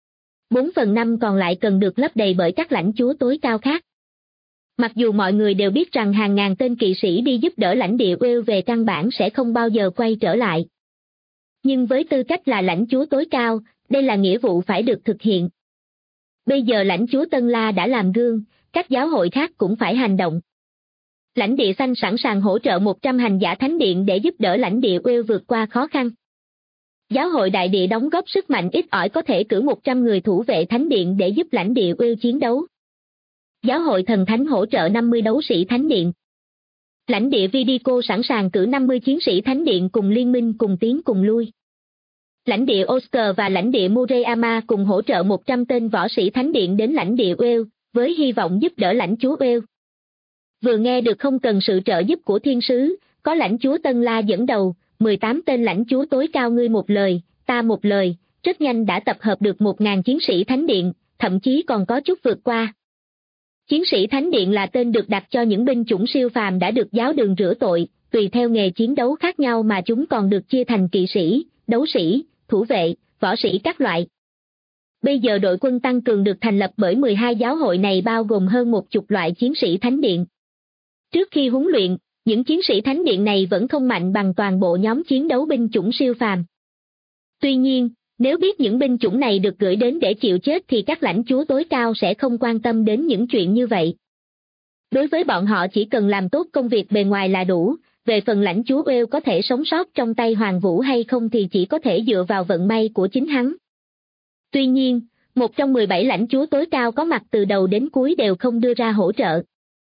4/5 còn lại cần được lấp đầy bởi các lãnh chúa tối cao khác. Mặc dù mọi người đều biết rằng hàng ngàn tên kỵ sĩ đi giúp đỡ lãnh địa Wales về căn bản sẽ không bao giờ quay trở lại. Nhưng với tư cách là lãnh chúa tối cao, đây là nghĩa vụ phải được thực hiện. Bây giờ lãnh chúa Tân La đã làm gương, các giáo hội khác cũng phải hành động. Lãnh địa xanh sẵn sàng hỗ trợ 100 hành giả thánh điện để giúp đỡ lãnh địa Wales vượt qua khó khăn. Giáo hội đại địa đóng góp sức mạnh ít ỏi có thể cử 100 người thủ vệ thánh điện để giúp lãnh địa Wales chiến đấu. Giáo hội thần thánh hỗ trợ 50 đấu sĩ thánh điện. Lãnh địa Vidico sẵn sàng cử 50 chiến sĩ thánh điện cùng liên minh cùng tiến cùng lui. Lãnh địa Oscar và lãnh địa Murayama cùng hỗ trợ 100 tên võ sĩ thánh điện đến lãnh địa Wales, với hy vọng giúp đỡ lãnh chúa Wales. Vừa nghe được không cần sự trợ giúp của thiên sứ, có lãnh chúa Tân La dẫn đầu, 18 tên lãnh chúa tối cao ngươi một lời, ta một lời, rất nhanh đã tập hợp được 1.000 chiến sĩ thánh điện, thậm chí còn có chút vượt qua. Chiến sĩ thánh điện là tên được đặt cho những binh chủng siêu phàm đã được giáo đường rửa tội, tùy theo nghề chiến đấu khác nhau mà chúng còn được chia thành kỵ sĩ, đấu sĩ, thủ vệ, võ sĩ các loại. Bây giờ đội quân tăng cường được thành lập bởi 12 giáo hội này bao gồm hơn 10 loại chiến sĩ thánh điện. Trước khi huấn luyện, những chiến sĩ thánh điện này vẫn không mạnh bằng toàn bộ nhóm chiến đấu binh chủng siêu phàm. Tuy nhiên, nếu biết những binh chủng này được gửi đến để chịu chết thì các lãnh chúa tối cao sẽ không quan tâm đến những chuyện như vậy. Đối với bọn họ chỉ cần làm tốt công việc bề ngoài là đủ, về phần lãnh chúa Wales có thể sống sót trong tay Hoàng Vũ hay không thì chỉ có thể dựa vào vận may của chính hắn. Tuy nhiên, một trong 17 lãnh chúa tối cao có mặt từ đầu đến cuối đều không đưa ra hỗ trợ.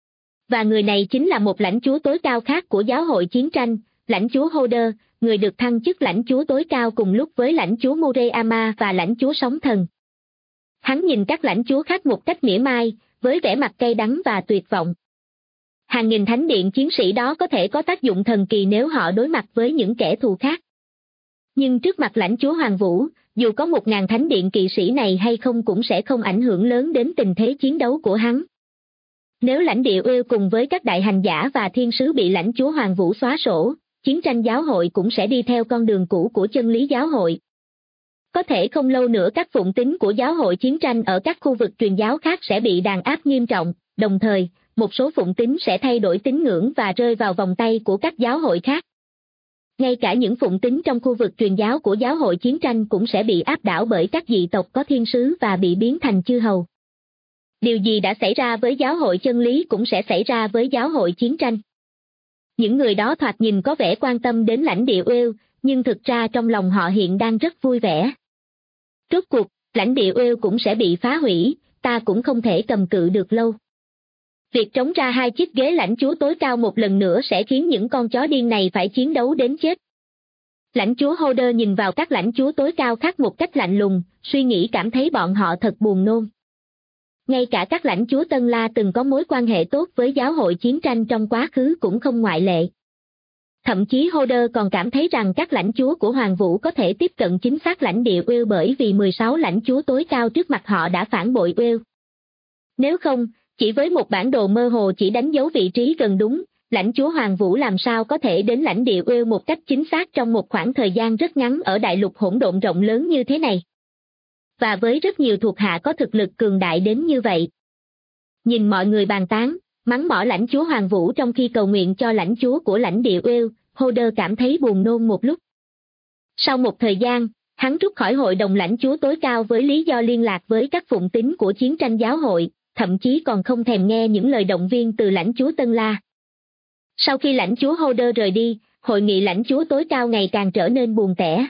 Và người này chính là một lãnh chúa tối cao khác của giáo hội chiến tranh, lãnh chúa Hodor, người được thăng chức lãnh chúa tối cao cùng lúc với lãnh chúa Murayama và lãnh chúa sóng thần. Hắn nhìn các lãnh chúa khác một cách mỉa mai, với vẻ mặt cay đắng và tuyệt vọng. Hàng nghìn thánh điện chiến sĩ đó có thể có tác dụng thần kỳ nếu họ đối mặt với những kẻ thù khác. Nhưng trước mặt lãnh chúa Hoàng Vũ, dù có 1.000 thánh điện kỵ sĩ này hay không cũng sẽ không ảnh hưởng lớn đến tình thế chiến đấu của hắn. Nếu lãnh địa Uyên cùng với các đại hành giả và thiên sứ bị lãnh chúa Hoàng Vũ xóa sổ, chiến tranh giáo hội cũng sẽ đi theo con đường cũ của chân lý giáo hội. Có thể không lâu nữa các phụng tín của giáo hội chiến tranh ở các khu vực truyền giáo khác sẽ bị đàn áp nghiêm trọng, đồng thời, một số phụng tín sẽ thay đổi tín ngưỡng và rơi vào vòng tay của các giáo hội khác. Ngay cả những phụng tín trong khu vực truyền giáo của giáo hội chiến tranh cũng sẽ bị áp đảo bởi các dị tộc có thiên sứ và bị biến thành chư hầu. Điều gì đã xảy ra với giáo hội chân lý cũng sẽ xảy ra với giáo hội chiến tranh. Những người đó thoạt nhìn có vẻ quan tâm đến lãnh địa Uyên, nhưng thực ra trong lòng họ hiện đang rất vui vẻ. Rốt cuộc, lãnh địa Uyên cũng sẽ bị phá hủy, ta cũng không thể cầm cự được lâu. Việc trống ra 2 chiếc ghế lãnh chúa tối cao một lần nữa sẽ khiến những con chó điên này phải chiến đấu đến chết. Lãnh chúa Hodor nhìn vào các lãnh chúa tối cao khác một cách lạnh lùng, suy nghĩ cảm thấy bọn họ thật buồn nôn. Ngay cả các lãnh chúa Tân La từng có mối quan hệ tốt với giáo hội chiến tranh trong quá khứ cũng không ngoại lệ. Thậm chí Hodor còn cảm thấy rằng các lãnh chúa của Hoàng Vũ có thể tiếp cận chính xác lãnh địa Uyên bởi vì 16 lãnh chúa tối cao trước mặt họ đã phản bội Uyên. Nếu không, chỉ với một bản đồ mơ hồ chỉ đánh dấu vị trí gần đúng, lãnh chúa Hoàng Vũ làm sao có thể đến lãnh địa Uyên một cách chính xác trong một khoảng thời gian rất ngắn ở đại lục hỗn độn rộng lớn như thế này. Và với rất nhiều thuộc hạ có thực lực cường đại đến như vậy. Nhìn mọi người bàn tán, mắng mỏ lãnh chúa Hoàng Vũ trong khi cầu nguyện cho lãnh chúa của lãnh địa Uyên, Hodor cảm thấy buồn nôn một lúc. Sau một thời gian, hắn rút khỏi hội đồng lãnh chúa tối cao với lý do liên lạc với các phụng tín của chiến tranh giáo hội, thậm chí còn không thèm nghe những lời động viên từ lãnh chúa Tân La. Sau khi lãnh chúa Hodor rời đi, hội nghị lãnh chúa tối cao ngày càng trở nên buồn tẻ.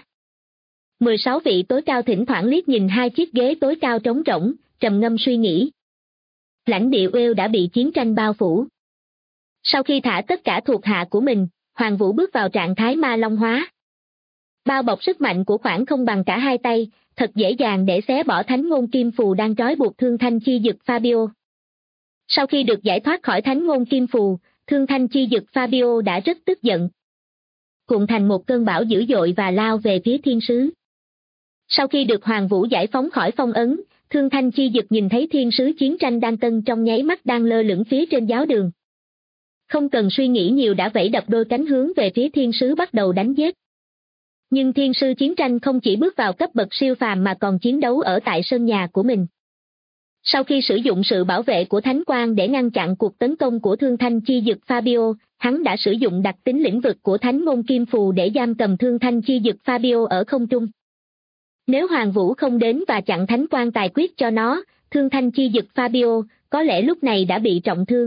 16 vị tối cao thỉnh thoảng liếc nhìn 2 chiếc ghế tối cao trống rỗng, trầm ngâm suy nghĩ. Lãnh địa Uyên đã bị chiến tranh bao phủ. Sau khi thả tất cả thuộc hạ của mình, Hoàng Vũ bước vào trạng thái ma long hóa. Bao bọc sức mạnh của khoảng không bằng cả 2 tay, thật dễ dàng để xé bỏ thánh ngôn kim phù đang trói buộc Thương Thanh Chi Dực Fabio. Sau khi được giải thoát khỏi thánh ngôn kim phù, Thương Thanh Chi Dực Fabio đã rất tức giận. Cuộn thành một cơn bão dữ dội và lao về phía thiên sứ. Sau khi được Hoàng Vũ giải phóng khỏi phong ấn, Thương Thanh Chi Dực nhìn thấy thiên sứ chiến tranh Đan Tân trong nháy mắt đang lơ lửng phía trên giáo đường. Không cần suy nghĩ nhiều đã vẫy đập đôi cánh hướng về phía thiên sứ bắt đầu đánh giết. Nhưng thiên sứ chiến tranh không chỉ bước vào cấp bậc siêu phàm mà còn chiến đấu ở tại sân nhà của mình. Sau khi sử dụng sự bảo vệ của Thánh Quang để ngăn chặn cuộc tấn công của Thương Thanh Chi Dực Fabio, hắn đã sử dụng đặc tính lĩnh vực của Thánh Ngôn Kim Phù để giam cầm Thương Thanh Chi Dực Fabio ở không trung. Nếu Hoàng Vũ không đến và chặn Thánh Quang tài quyết cho nó, Thương Thanh Chi Dực Fabio có lẽ lúc này đã bị trọng thương.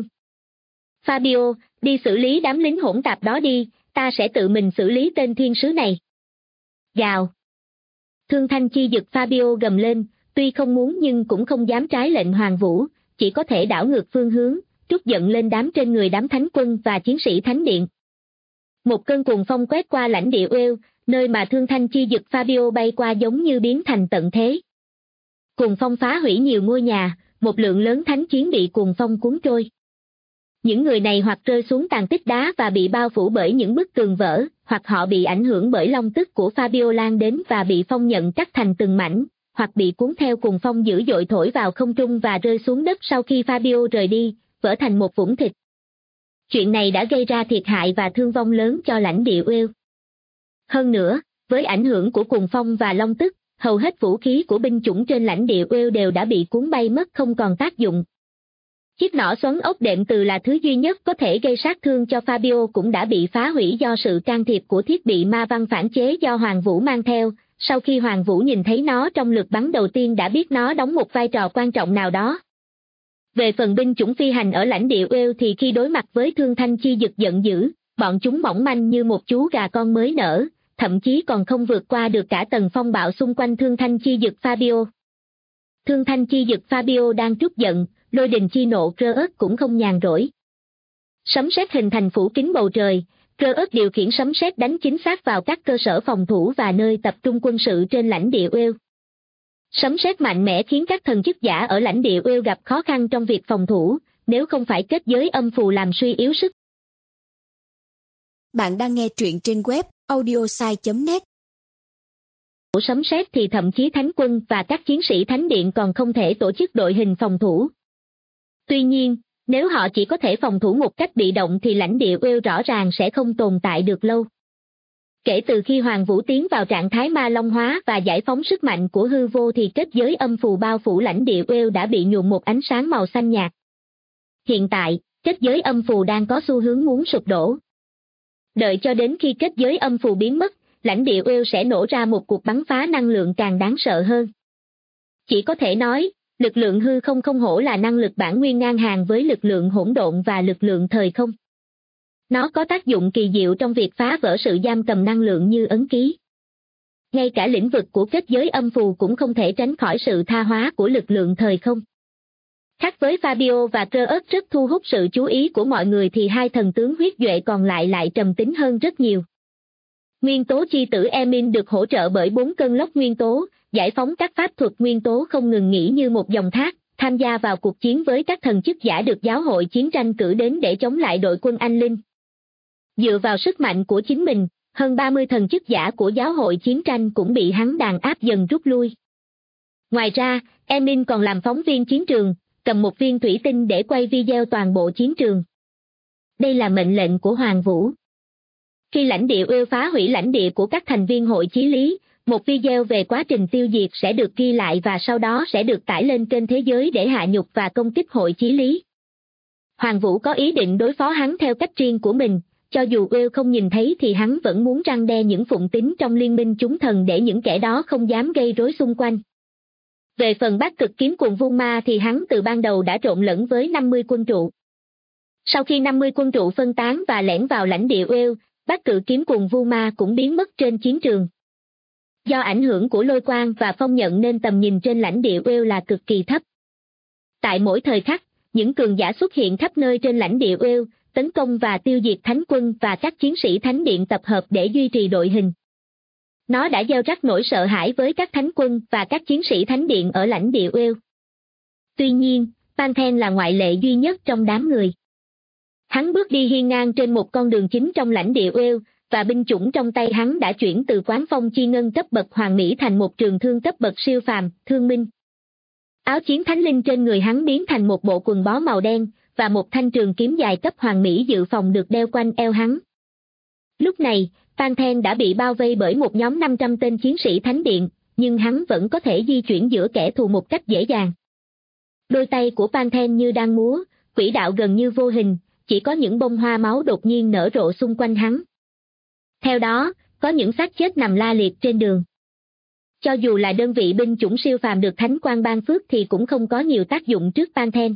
Fabio, đi xử lý đám lính hỗn tạp đó đi, ta sẽ tự mình xử lý tên thiên sứ này. Gào. Thương Thanh Chi Dực Fabio gầm lên, tuy không muốn nhưng cũng không dám trái lệnh Hoàng Vũ, chỉ có thể đảo ngược phương hướng, trút giận lên đám trên người đám thánh quân và chiến sĩ thánh điện. Một cơn cuồng phong quét qua lãnh địa Uyên, nơi mà Thương Thanh Chi Dực Fabio bay qua giống như biến thành tận thế. Cuồng phong phá hủy nhiều ngôi nhà, một lượng lớn thánh chiến bị cuồng phong cuốn trôi. Những người này hoặc rơi xuống tàn tích đá và bị bao phủ bởi những bức tường vỡ, hoặc họ bị ảnh hưởng bởi long tức của Fabio lan đến và bị phong nhận cắt thành từng mảnh, hoặc bị cuốn theo cuồng phong dữ dội thổi vào không trung và rơi xuống đất sau khi Fabio rời đi, vỡ thành một vũng thịt. Chuyện này đã gây ra thiệt hại và thương vong lớn cho lãnh địa Uyên. Hơn nữa, với ảnh hưởng của cuồng phong và long tức, hầu hết vũ khí của binh chủng trên lãnh địa Uyên đều đã bị cuốn bay mất không còn tác dụng. Chiếc nỏ xoắn ốc đệm từ là thứ duy nhất có thể gây sát thương cho Fabio cũng đã bị phá hủy do sự can thiệp của thiết bị ma văn phản chế do Hoàng Vũ mang theo. Sau khi Hoàng Vũ nhìn thấy nó trong lượt bắn đầu tiên đã biết nó đóng một vai trò quan trọng nào đó. Về phần binh chủng phi hành ở lãnh địa Uyên thì khi đối mặt với Thương Thanh Chi Dực giận dữ, bọn chúng mỏng manh như một chú gà con mới nở, thậm chí còn không vượt qua được cả tầng phong bạo xung quanh Thương Thanh Chi Dực Fabio. Thương thanh chi dực Fabio đang trút giận, lôi đình chi nộ Cross cũng không nhàn rỗi. Sấm sét hình thành phủ kín bầu trời, Cross điều khiển sấm sét đánh chính xác vào các cơ sở phòng thủ và nơi tập trung quân sự trên lãnh địa Wales. Sấm sét mạnh mẽ khiến các thần chức giả ở lãnh địa Wales gặp khó khăn trong việc phòng thủ, nếu không phải kết giới âm phù làm suy yếu sức. Bạn đang nghe truyện trên web audiosai.net. Sấm sét thì thậm chí thánh quân và các chiến sĩ thánh điện còn không thể tổ chức đội hình phòng thủ. Tuy nhiên, nếu họ chỉ có thể phòng thủ một cách bị động thì lãnh địa Wales rõ ràng sẽ không tồn tại được lâu. Kể từ khi Hoàng Vũ tiến vào trạng thái ma long hóa và giải phóng sức mạnh của hư vô thì kết giới âm phù bao phủ lãnh địa Wales đã bị nhuộm một ánh sáng màu xanh nhạt. Hiện tại, kết giới âm phù đang có xu hướng muốn sụp đổ. Đợi cho đến khi kết giới âm phù biến mất, lãnh địa Wales sẽ nổ ra một cuộc bắn phá năng lượng càng đáng sợ hơn. Chỉ có thể nói, lực lượng hư không không hổ là năng lực bản nguyên ngang hàng với lực lượng hỗn độn và lực lượng thời không. Nó có tác dụng kỳ diệu trong việc phá vỡ sự giam cầm năng lượng như ấn ký. Ngay cả lĩnh vực của kết giới âm phù cũng không thể tránh khỏi sự tha hóa của lực lượng thời không. Khác với Fabio và Cross rất thu hút sự chú ý của mọi người thì hai thần tướng huyết duệ còn lại trầm tính hơn rất nhiều. Nguyên tố chi tử Emin được hỗ trợ bởi 4 cơn lốc nguyên tố, giải phóng các pháp thuật nguyên tố không ngừng nghỉ như một dòng thác, tham gia vào cuộc chiến với các thần chức giả được giáo hội chiến tranh cử đến để chống lại đội quân anh linh. Dựa vào sức mạnh của chính mình, hơn 30 thần chức giả của giáo hội chiến tranh cũng bị hắn đàn áp dần rút lui. Ngoài ra, Emin còn làm phóng viên chiến trường, cầm một viên thủy tinh để quay video toàn bộ chiến trường. Đây là mệnh lệnh của Hoàng Vũ. Khi lãnh địa Wales phá hủy lãnh địa của các thành viên hội chí lý, một video về quá trình tiêu diệt sẽ được ghi lại và sau đó sẽ được tải lên kênh thế giới để hạ nhục và công kích hội chí lý. Hoàng Vũ có ý định đối phó hắn theo cách riêng của mình, cho dù Wales không nhìn thấy thì hắn vẫn muốn răn đe những phụng tín trong liên minh chúng thần để những kẻ đó không dám gây rối xung quanh. Về phần Bát Cực Kiếm Cuồng Vu Ma thì hắn từ ban đầu đã trộn lẫn với 50 quân trụ. Sau khi 50 quân trụ phân tán và lẻn vào lãnh địa Wales, Bát Cự Kiếm Cuồng Vu Ma cũng biến mất trên chiến trường. Do ảnh hưởng của lôi quang và phong nhận nên tầm nhìn trên lãnh địa Wales là cực kỳ thấp. Tại mỗi thời khắc, những cường giả xuất hiện khắp nơi trên lãnh địa Wales, tấn công và tiêu diệt thánh quân và các chiến sĩ thánh điện tập hợp để duy trì đội hình. Nó đã gieo rắc nỗi sợ hãi với các thánh quân và các chiến sĩ thánh điện ở lãnh địa Wales. Tuy nhiên, Panthen là ngoại lệ duy nhất trong đám người. Hắn bước đi hiên ngang trên một con đường chính trong lãnh địa Wales, và binh chủng trong tay hắn đã chuyển từ quán phong chi ngân cấp bậc hoàng mỹ thành một trường thương cấp bậc siêu phàm, thương minh. Áo chiến thánh linh trên người hắn biến thành một bộ quần bó màu đen, và một thanh trường kiếm dài cấp hoàng mỹ dự phòng được đeo quanh eo hắn. Lúc này, Panthen đã bị bao vây bởi một nhóm 500 tên chiến sĩ thánh điện, nhưng hắn vẫn có thể di chuyển giữa kẻ thù một cách dễ dàng. Đôi tay của Panthen như đang múa, quỹ đạo gần như vô hình, chỉ có những bông hoa máu đột nhiên nở rộ xung quanh hắn. Theo đó, có những xác chết nằm la liệt trên đường. Cho dù là đơn vị binh chủng siêu phàm được Thánh Quang ban phước thì cũng không có nhiều tác dụng trước Panthen.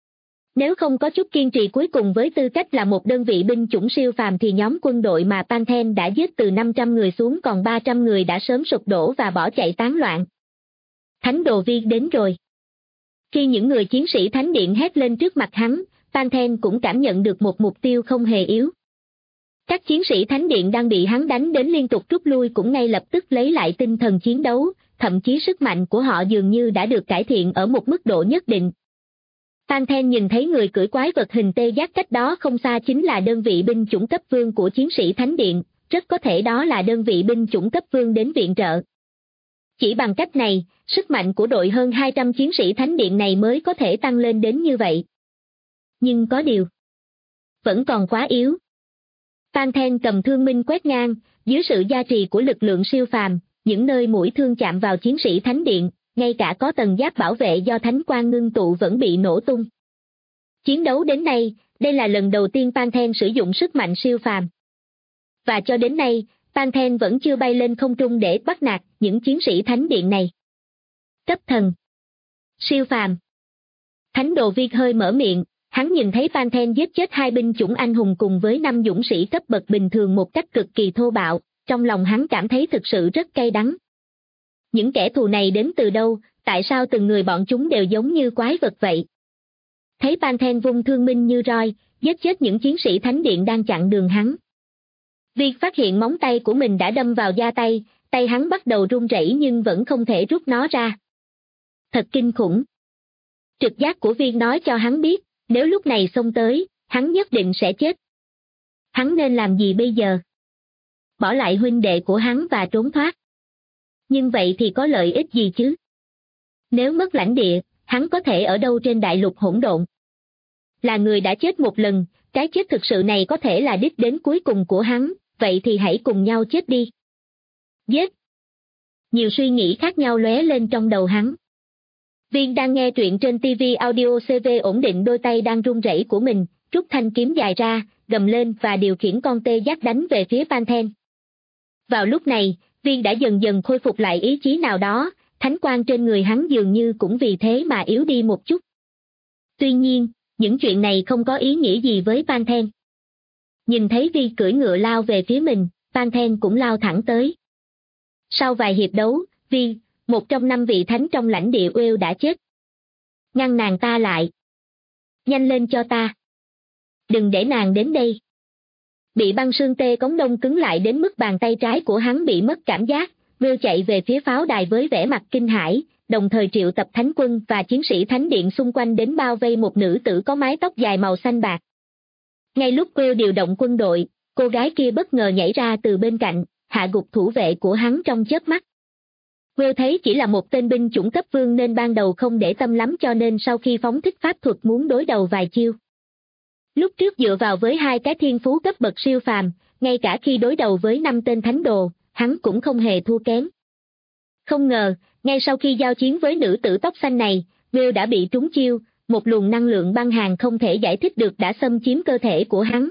Nếu không có chút kiên trì cuối cùng với tư cách là một đơn vị binh chủng siêu phàm thì nhóm quân đội mà Panthen đã giết từ 500 người xuống còn 300 người đã sớm sụp đổ và bỏ chạy tán loạn. Thánh đồ viên đến rồi. Khi những người chiến sĩ thánh điện hét lên trước mặt hắn, Panthen cũng cảm nhận được một mục tiêu không hề yếu. Các chiến sĩ thánh điện đang bị hắn đánh đến liên tục rút lui cũng ngay lập tức lấy lại tinh thần chiến đấu, thậm chí sức mạnh của họ dường như đã được cải thiện ở một mức độ nhất định. Panthen nhìn thấy người cưỡi quái vật hình tê giác cách đó không xa chính là đơn vị binh chủng cấp vương của chiến sĩ thánh điện, rất có thể đó là đơn vị binh chủng cấp vương đến viện trợ. Chỉ bằng cách này, sức mạnh của đội hơn 200 chiến sĩ thánh điện này mới có thể tăng lên đến như vậy. Nhưng có điều, vẫn còn quá yếu. Panthen cầm thương minh quét ngang, dưới sự gia trì của lực lượng siêu phàm, những nơi mũi thương chạm vào chiến sĩ thánh điện, ngay cả có tầng giáp bảo vệ do thánh quang ngưng tụ vẫn bị nổ tung. Chiến đấu đến nay, đây là lần đầu tiên Panthen sử dụng sức mạnh siêu phàm. Và cho đến nay, Panthen vẫn chưa bay lên không trung để bắt nạt những chiến sĩ thánh điện này. Cấp thần. Siêu phàm. Thánh đồ Việt hơi mở miệng, hắn nhìn thấy Panthen giết chết 2 binh chủng anh hùng cùng với 5 dũng sĩ cấp bậc bình thường một cách cực kỳ thô bạo, trong lòng hắn cảm thấy thực sự rất cay đắng. Những kẻ thù này đến từ đâu, Tại sao từng người bọn chúng đều giống như quái vật vậy? Thấy Panthen vung thương minh như roi, giết chết những chiến sĩ thánh điện đang chặn đường hắn. Viên phát hiện móng tay của mình đã đâm vào da tay, tay hắn bắt đầu run rẩy nhưng vẫn không thể rút nó ra. Thật kinh khủng. Trực giác của Viên nói cho hắn biết, nếu lúc này xông tới, hắn nhất định sẽ chết. Hắn nên làm gì bây giờ? Bỏ lại huynh đệ của hắn và trốn thoát. Nhưng vậy thì có lợi ích gì chứ? Nếu mất lãnh địa, hắn có thể ở đâu trên đại lục hỗn độn? Là người đã chết một lần, cái chết thực sự này có thể là đích đến cuối cùng của hắn, vậy thì hãy cùng nhau chết đi. Giết! Nhiều suy nghĩ khác nhau lóe lên trong đầu hắn. Viên đang nghe truyện trên TV Audio CV ổn định đôi tay đang run rẩy của mình, rút thanh kiếm dài ra, gầm lên và điều khiển con tê giác đánh về phía Panthen. Vào lúc này, Viên đã dần dần khôi phục lại ý chí nào đó, thánh quang trên người hắn dường như cũng vì thế mà yếu đi một chút. Tuy nhiên, những chuyện này không có ý nghĩa gì với Panthen. Nhìn thấy Viên cưỡi ngựa lao về phía mình, Panthen cũng lao thẳng tới. Sau vài hiệp đấu, Viên, một trong 5 vị thánh trong lãnh địa Wales đã chết. Ngăn nàng ta lại. Nhanh lên cho ta. Đừng để nàng đến đây. Bị băng sương tê cống đông cứng lại đến mức bàn tay trái của hắn bị mất cảm giác, Will chạy về phía pháo đài với vẻ mặt kinh hãi, đồng thời triệu tập thánh quân và chiến sĩ thánh điện xung quanh đến bao vây một nữ tử có mái tóc dài màu xanh bạc. Ngay lúc Will điều động quân đội, cô gái kia bất ngờ nhảy ra từ bên cạnh, hạ gục thủ vệ của hắn trong chớp mắt. Will thấy chỉ là một tên binh chủng cấp vương nên ban đầu không để tâm lắm, cho nên sau khi phóng thích pháp thuật muốn đối đầu vài chiêu. Lúc trước dựa vào với 2 cái thiên phú cấp bậc siêu phàm, ngay cả khi đối đầu với 5 tên thánh đồ, hắn cũng không hề thua kém. Không ngờ, ngay sau khi giao chiến với nữ tử tóc xanh này, Will đã bị trúng chiêu, một luồng năng lượng băng hàn không thể giải thích được đã xâm chiếm cơ thể của hắn.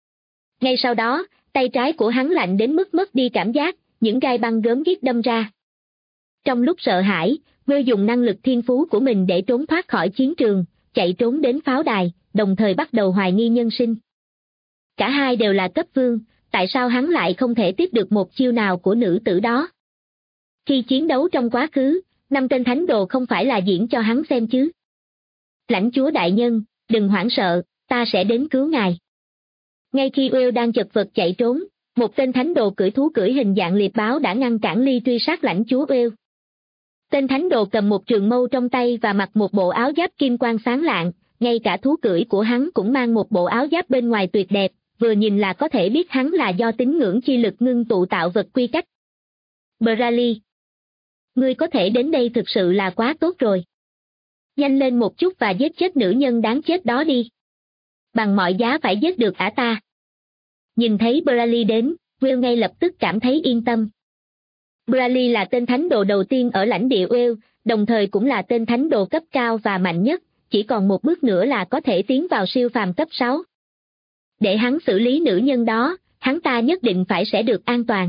Ngay sau đó, tay trái của hắn lạnh đến mức mất đi cảm giác, những gai băng gớm ghiếc đâm ra. Trong lúc sợ hãi, Will dùng năng lực thiên phú của mình để trốn thoát khỏi chiến trường, chạy trốn đến pháo đài, đồng thời bắt đầu hoài nghi nhân sinh. Cả hai đều là cấp vương, tại sao hắn lại không thể tiếp được một chiêu nào của nữ tử đó? Khi chiến đấu trong quá khứ, 5 tên thánh đồ không phải là diễn cho hắn xem chứ. Lãnh chúa đại nhân, đừng hoảng sợ, ta sẽ đến cứu ngài. Ngay khi Will đang chật vật chạy trốn, một tên thánh đồ cưỡi thú cưỡi hình dạng liệp báo đã ngăn cản Ly truy sát lãnh chúa Will. Tên thánh đồ cầm một trường mâu trong tay và mặc một bộ áo giáp kim quang sáng lạng, ngay cả thú cưỡi của hắn cũng mang một bộ áo giáp bên ngoài tuyệt đẹp, vừa nhìn là có thể biết hắn là do tín ngưỡng chi lực ngưng tụ tạo vật quy cách. Bradley, ngươi có thể đến đây thực sự là quá tốt rồi. Nhanh lên một chút và giết chết nữ nhân đáng chết đó đi. Bằng mọi giá phải giết được ả ta. Nhìn thấy Bradley đến, Will ngay lập tức cảm thấy yên tâm. Bradley là tên thánh đồ đầu tiên ở lãnh địa Wales, đồng thời cũng là tên thánh đồ cấp cao và mạnh nhất, chỉ còn một bước nữa là có thể tiến vào siêu phàm cấp 6. Để hắn xử lý nữ nhân đó, hắn ta nhất định phải sẽ được an toàn.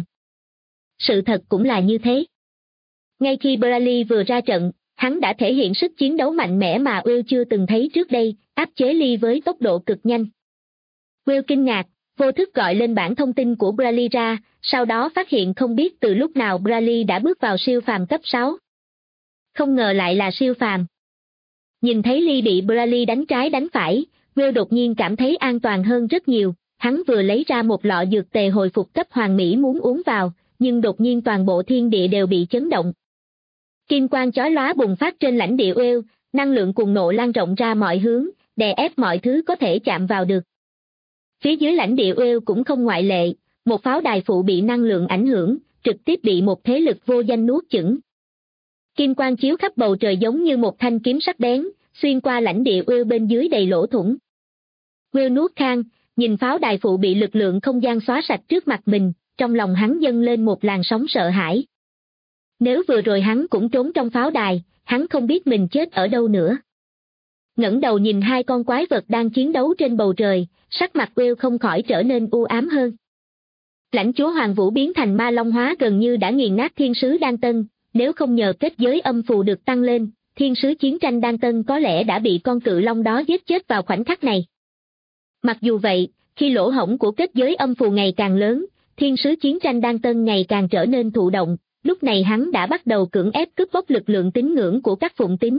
Sự thật cũng là như thế. Ngay khi Bradley vừa ra trận, hắn đã thể hiện sức chiến đấu mạnh mẽ mà Will chưa từng thấy trước đây, áp chế Lee với tốc độ cực nhanh. Will kinh ngạc, vô thức gọi lên bảng thông tin của Bradley ra, sau đó phát hiện không biết từ lúc nào Bradley đã bước vào siêu phàm cấp 6. Không ngờ lại là siêu phàm. Nhìn thấy Lee bị Bradley đánh trái đánh phải, Will đột nhiên cảm thấy an toàn hơn rất nhiều, hắn vừa lấy ra một lọ dược tề hồi phục cấp hoàn mỹ muốn uống vào, nhưng đột nhiên toàn bộ thiên địa đều bị chấn động. Kim quang chói lóa bùng phát trên lãnh địa Wales, năng lượng cuồng nộ lan rộng ra mọi hướng, đè ép mọi thứ có thể chạm vào được. Phía dưới lãnh địa Wales cũng không ngoại lệ, một pháo đài phụ bị năng lượng ảnh hưởng, trực tiếp bị một thế lực vô danh nuốt chửng. Kim quang chiếu khắp bầu trời giống như một thanh kiếm sắc bén, xuyên qua lãnh địa Wales bên dưới đầy lỗ thủng. Will nuốt khang, nhìn pháo đài phụ bị lực lượng không gian xóa sạch trước mặt mình, trong lòng hắn dâng lên một làn sóng sợ hãi. Nếu vừa rồi hắn cũng trốn trong pháo đài, hắn không biết mình chết ở đâu nữa. Ngẩng đầu nhìn 2 con quái vật đang chiến đấu trên bầu trời, sắc mặt Will không khỏi trở nên u ám hơn. Lãnh chúa Hoàng Vũ biến thành ma long hóa gần như đã nghiền nát thiên sứ Đan Tân, nếu không nhờ kết giới âm phù được tăng lên, thiên sứ chiến tranh Đan Tân có lẽ đã bị con cự long đó giết chết vào khoảnh khắc này. Mặc dù vậy, khi lỗ hổng của kết giới âm phù ngày càng lớn, thiên sứ chiến tranh Đan Tân ngày càng trở nên thụ động, lúc này hắn đã bắt đầu cưỡng ép cướp bóc lực lượng tín ngưỡng của các phụng tín.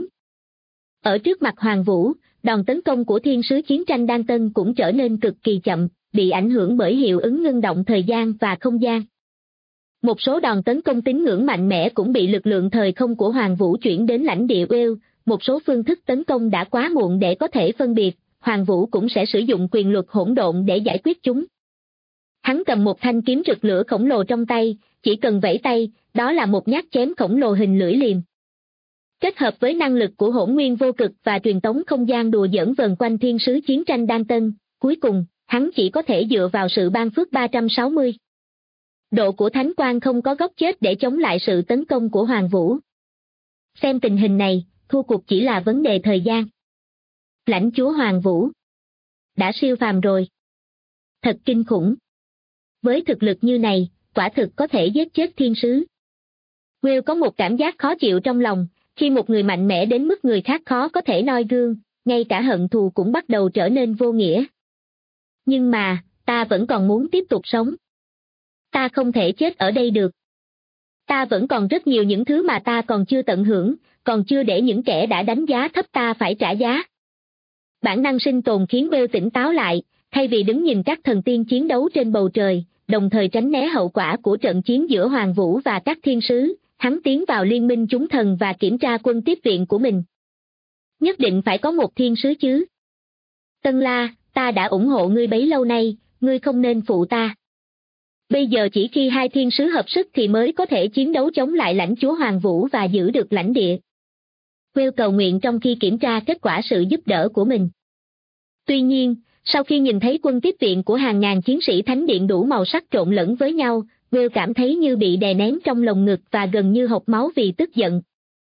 Ở trước mặt Hoàng Vũ, đòn tấn công của thiên sứ chiến tranh Đan Tân cũng trở nên cực kỳ chậm, bị ảnh hưởng bởi hiệu ứng ngưng động thời gian và không gian. Một số đòn tấn công tín ngưỡng mạnh mẽ cũng bị lực lượng thời không của Hoàng Vũ chuyển đến lãnh địa Wales, một số phương thức tấn công đã quá muộn để có thể phân biệt, Hoàng Vũ cũng sẽ sử dụng quyền luật hỗn độn để giải quyết chúng. Hắn cầm một thanh kiếm rực lửa khổng lồ trong tay, chỉ cần vẫy tay, đó là một nhát chém khổng lồ hình lưỡi liềm. Kết hợp với năng lực của hỗn nguyên vô cực và truyền tống không gian đùa giỡn vần quanh thiên sứ chiến tranh Đan Tân, cuối cùng, hắn chỉ có thể dựa vào sự ban phước 360. Độ của thánh quang không có góc chết để chống lại sự tấn công của Hoàng Vũ. Xem tình hình này, thua cuộc chỉ là vấn đề thời gian. Lãnh chúa Hoàng Vũ đã siêu phàm rồi. Thật kinh khủng. Với thực lực như này, quả thực có thể giết chết thiên sứ. Will có một cảm giác khó chịu trong lòng, khi một người mạnh mẽ đến mức người khác khó có thể noi gương, ngay cả hận thù cũng bắt đầu trở nên vô nghĩa. Nhưng mà, ta vẫn còn muốn tiếp tục sống. Ta không thể chết ở đây được. Ta vẫn còn rất nhiều những thứ mà ta còn chưa tận hưởng, còn chưa để những kẻ đã đánh giá thấp ta phải trả giá. Bản năng sinh tồn khiến Will tỉnh táo lại, thay vì đứng nhìn các thần tiên chiến đấu trên bầu trời, đồng thời tránh né hậu quả của trận chiến giữa Hoàng Vũ và các thiên sứ, hắn tiến vào liên minh chúng thần và kiểm tra quân tiếp viện của mình. Nhất định phải có một thiên sứ chứ. Tân La, ta đã ủng hộ ngươi bấy lâu nay, ngươi không nên phụ ta. Bây giờ chỉ khi hai thiên sứ hợp sức thì mới có thể chiến đấu chống lại lãnh chúa Hoàng Vũ và giữ được lãnh địa. Will cầu nguyện trong khi kiểm tra kết quả sự giúp đỡ của mình. Tuy nhiên, sau khi nhìn thấy quân tiếp viện của hàng ngàn chiến sĩ thánh điện đủ màu sắc trộn lẫn với nhau, Will cảm thấy như bị đè nén trong lồng ngực và gần như hộc máu vì tức giận.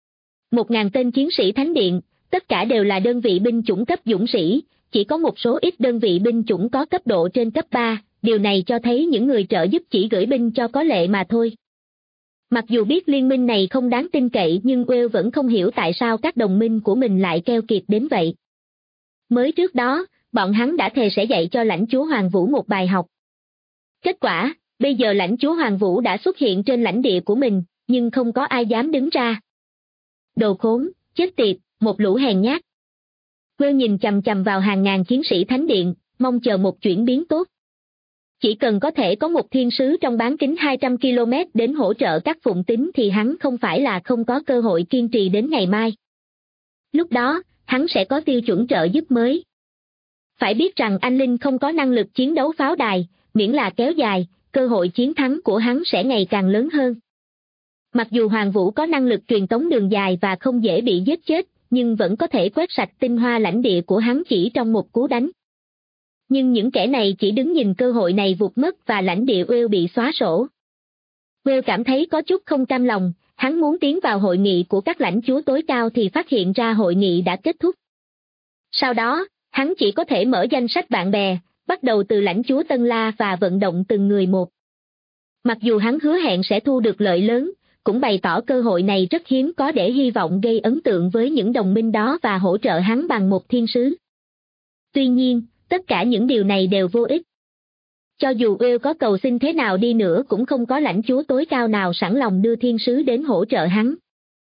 1.000 tên chiến sĩ thánh điện, tất cả đều là đơn vị binh chủng cấp dũng sĩ, chỉ có một số ít đơn vị binh chủng có cấp độ trên cấp 3, điều này cho thấy những người trợ giúp chỉ gửi binh cho có lệ mà thôi. Mặc dù biết liên minh này không đáng tin cậy nhưng Will vẫn không hiểu tại sao các đồng minh của mình lại keo kiệt đến vậy. Mới trước đó, bọn hắn đã thề sẽ dạy cho lãnh chúa Hoàng Vũ một bài học. Kết quả, bây giờ lãnh chúa Hoàng Vũ đã xuất hiện trên lãnh địa của mình, nhưng không có ai dám đứng ra. Đồ khốn, chết tiệt, một lũ hèn nhát. Will nhìn chằm chằm vào hàng ngàn chiến sĩ thánh điện, mong chờ một chuyển biến tốt. Chỉ cần có thể có một thiên sứ trong bán kính 200 km đến hỗ trợ các phụng tín thì hắn không phải là không có cơ hội kiên trì đến ngày mai. Lúc đó, hắn sẽ có tiêu chuẩn trợ giúp mới. Phải biết rằng anh Linh không có năng lực chiến đấu pháo đài, miễn là kéo dài, cơ hội chiến thắng của hắn sẽ ngày càng lớn hơn. Mặc dù Hoàng Vũ có năng lực truyền tống đường dài và không dễ bị giết chết, nhưng vẫn có thể quét sạch tinh hoa lãnh địa của hắn chỉ trong một cú đánh. Nhưng những kẻ này chỉ đứng nhìn cơ hội này vụt mất và lãnh địa Will bị xóa sổ. Will cảm thấy có chút không cam lòng, hắn muốn tiến vào hội nghị của các lãnh chúa tối cao thì phát hiện ra hội nghị đã kết thúc. Sau đó, hắn chỉ có thể mở danh sách bạn bè, bắt đầu từ lãnh chúa Tân La và vận động từng người một. Mặc dù hắn hứa hẹn sẽ thu được lợi lớn, cũng bày tỏ cơ hội này rất hiếm có để hy vọng gây ấn tượng với những đồng minh đó và hỗ trợ hắn bằng một thiên sứ. Tuy nhiên, tất cả những điều này đều vô ích. Cho dù Will có cầu xin thế nào đi nữa cũng không có lãnh chúa tối cao nào sẵn lòng đưa thiên sứ đến hỗ trợ hắn.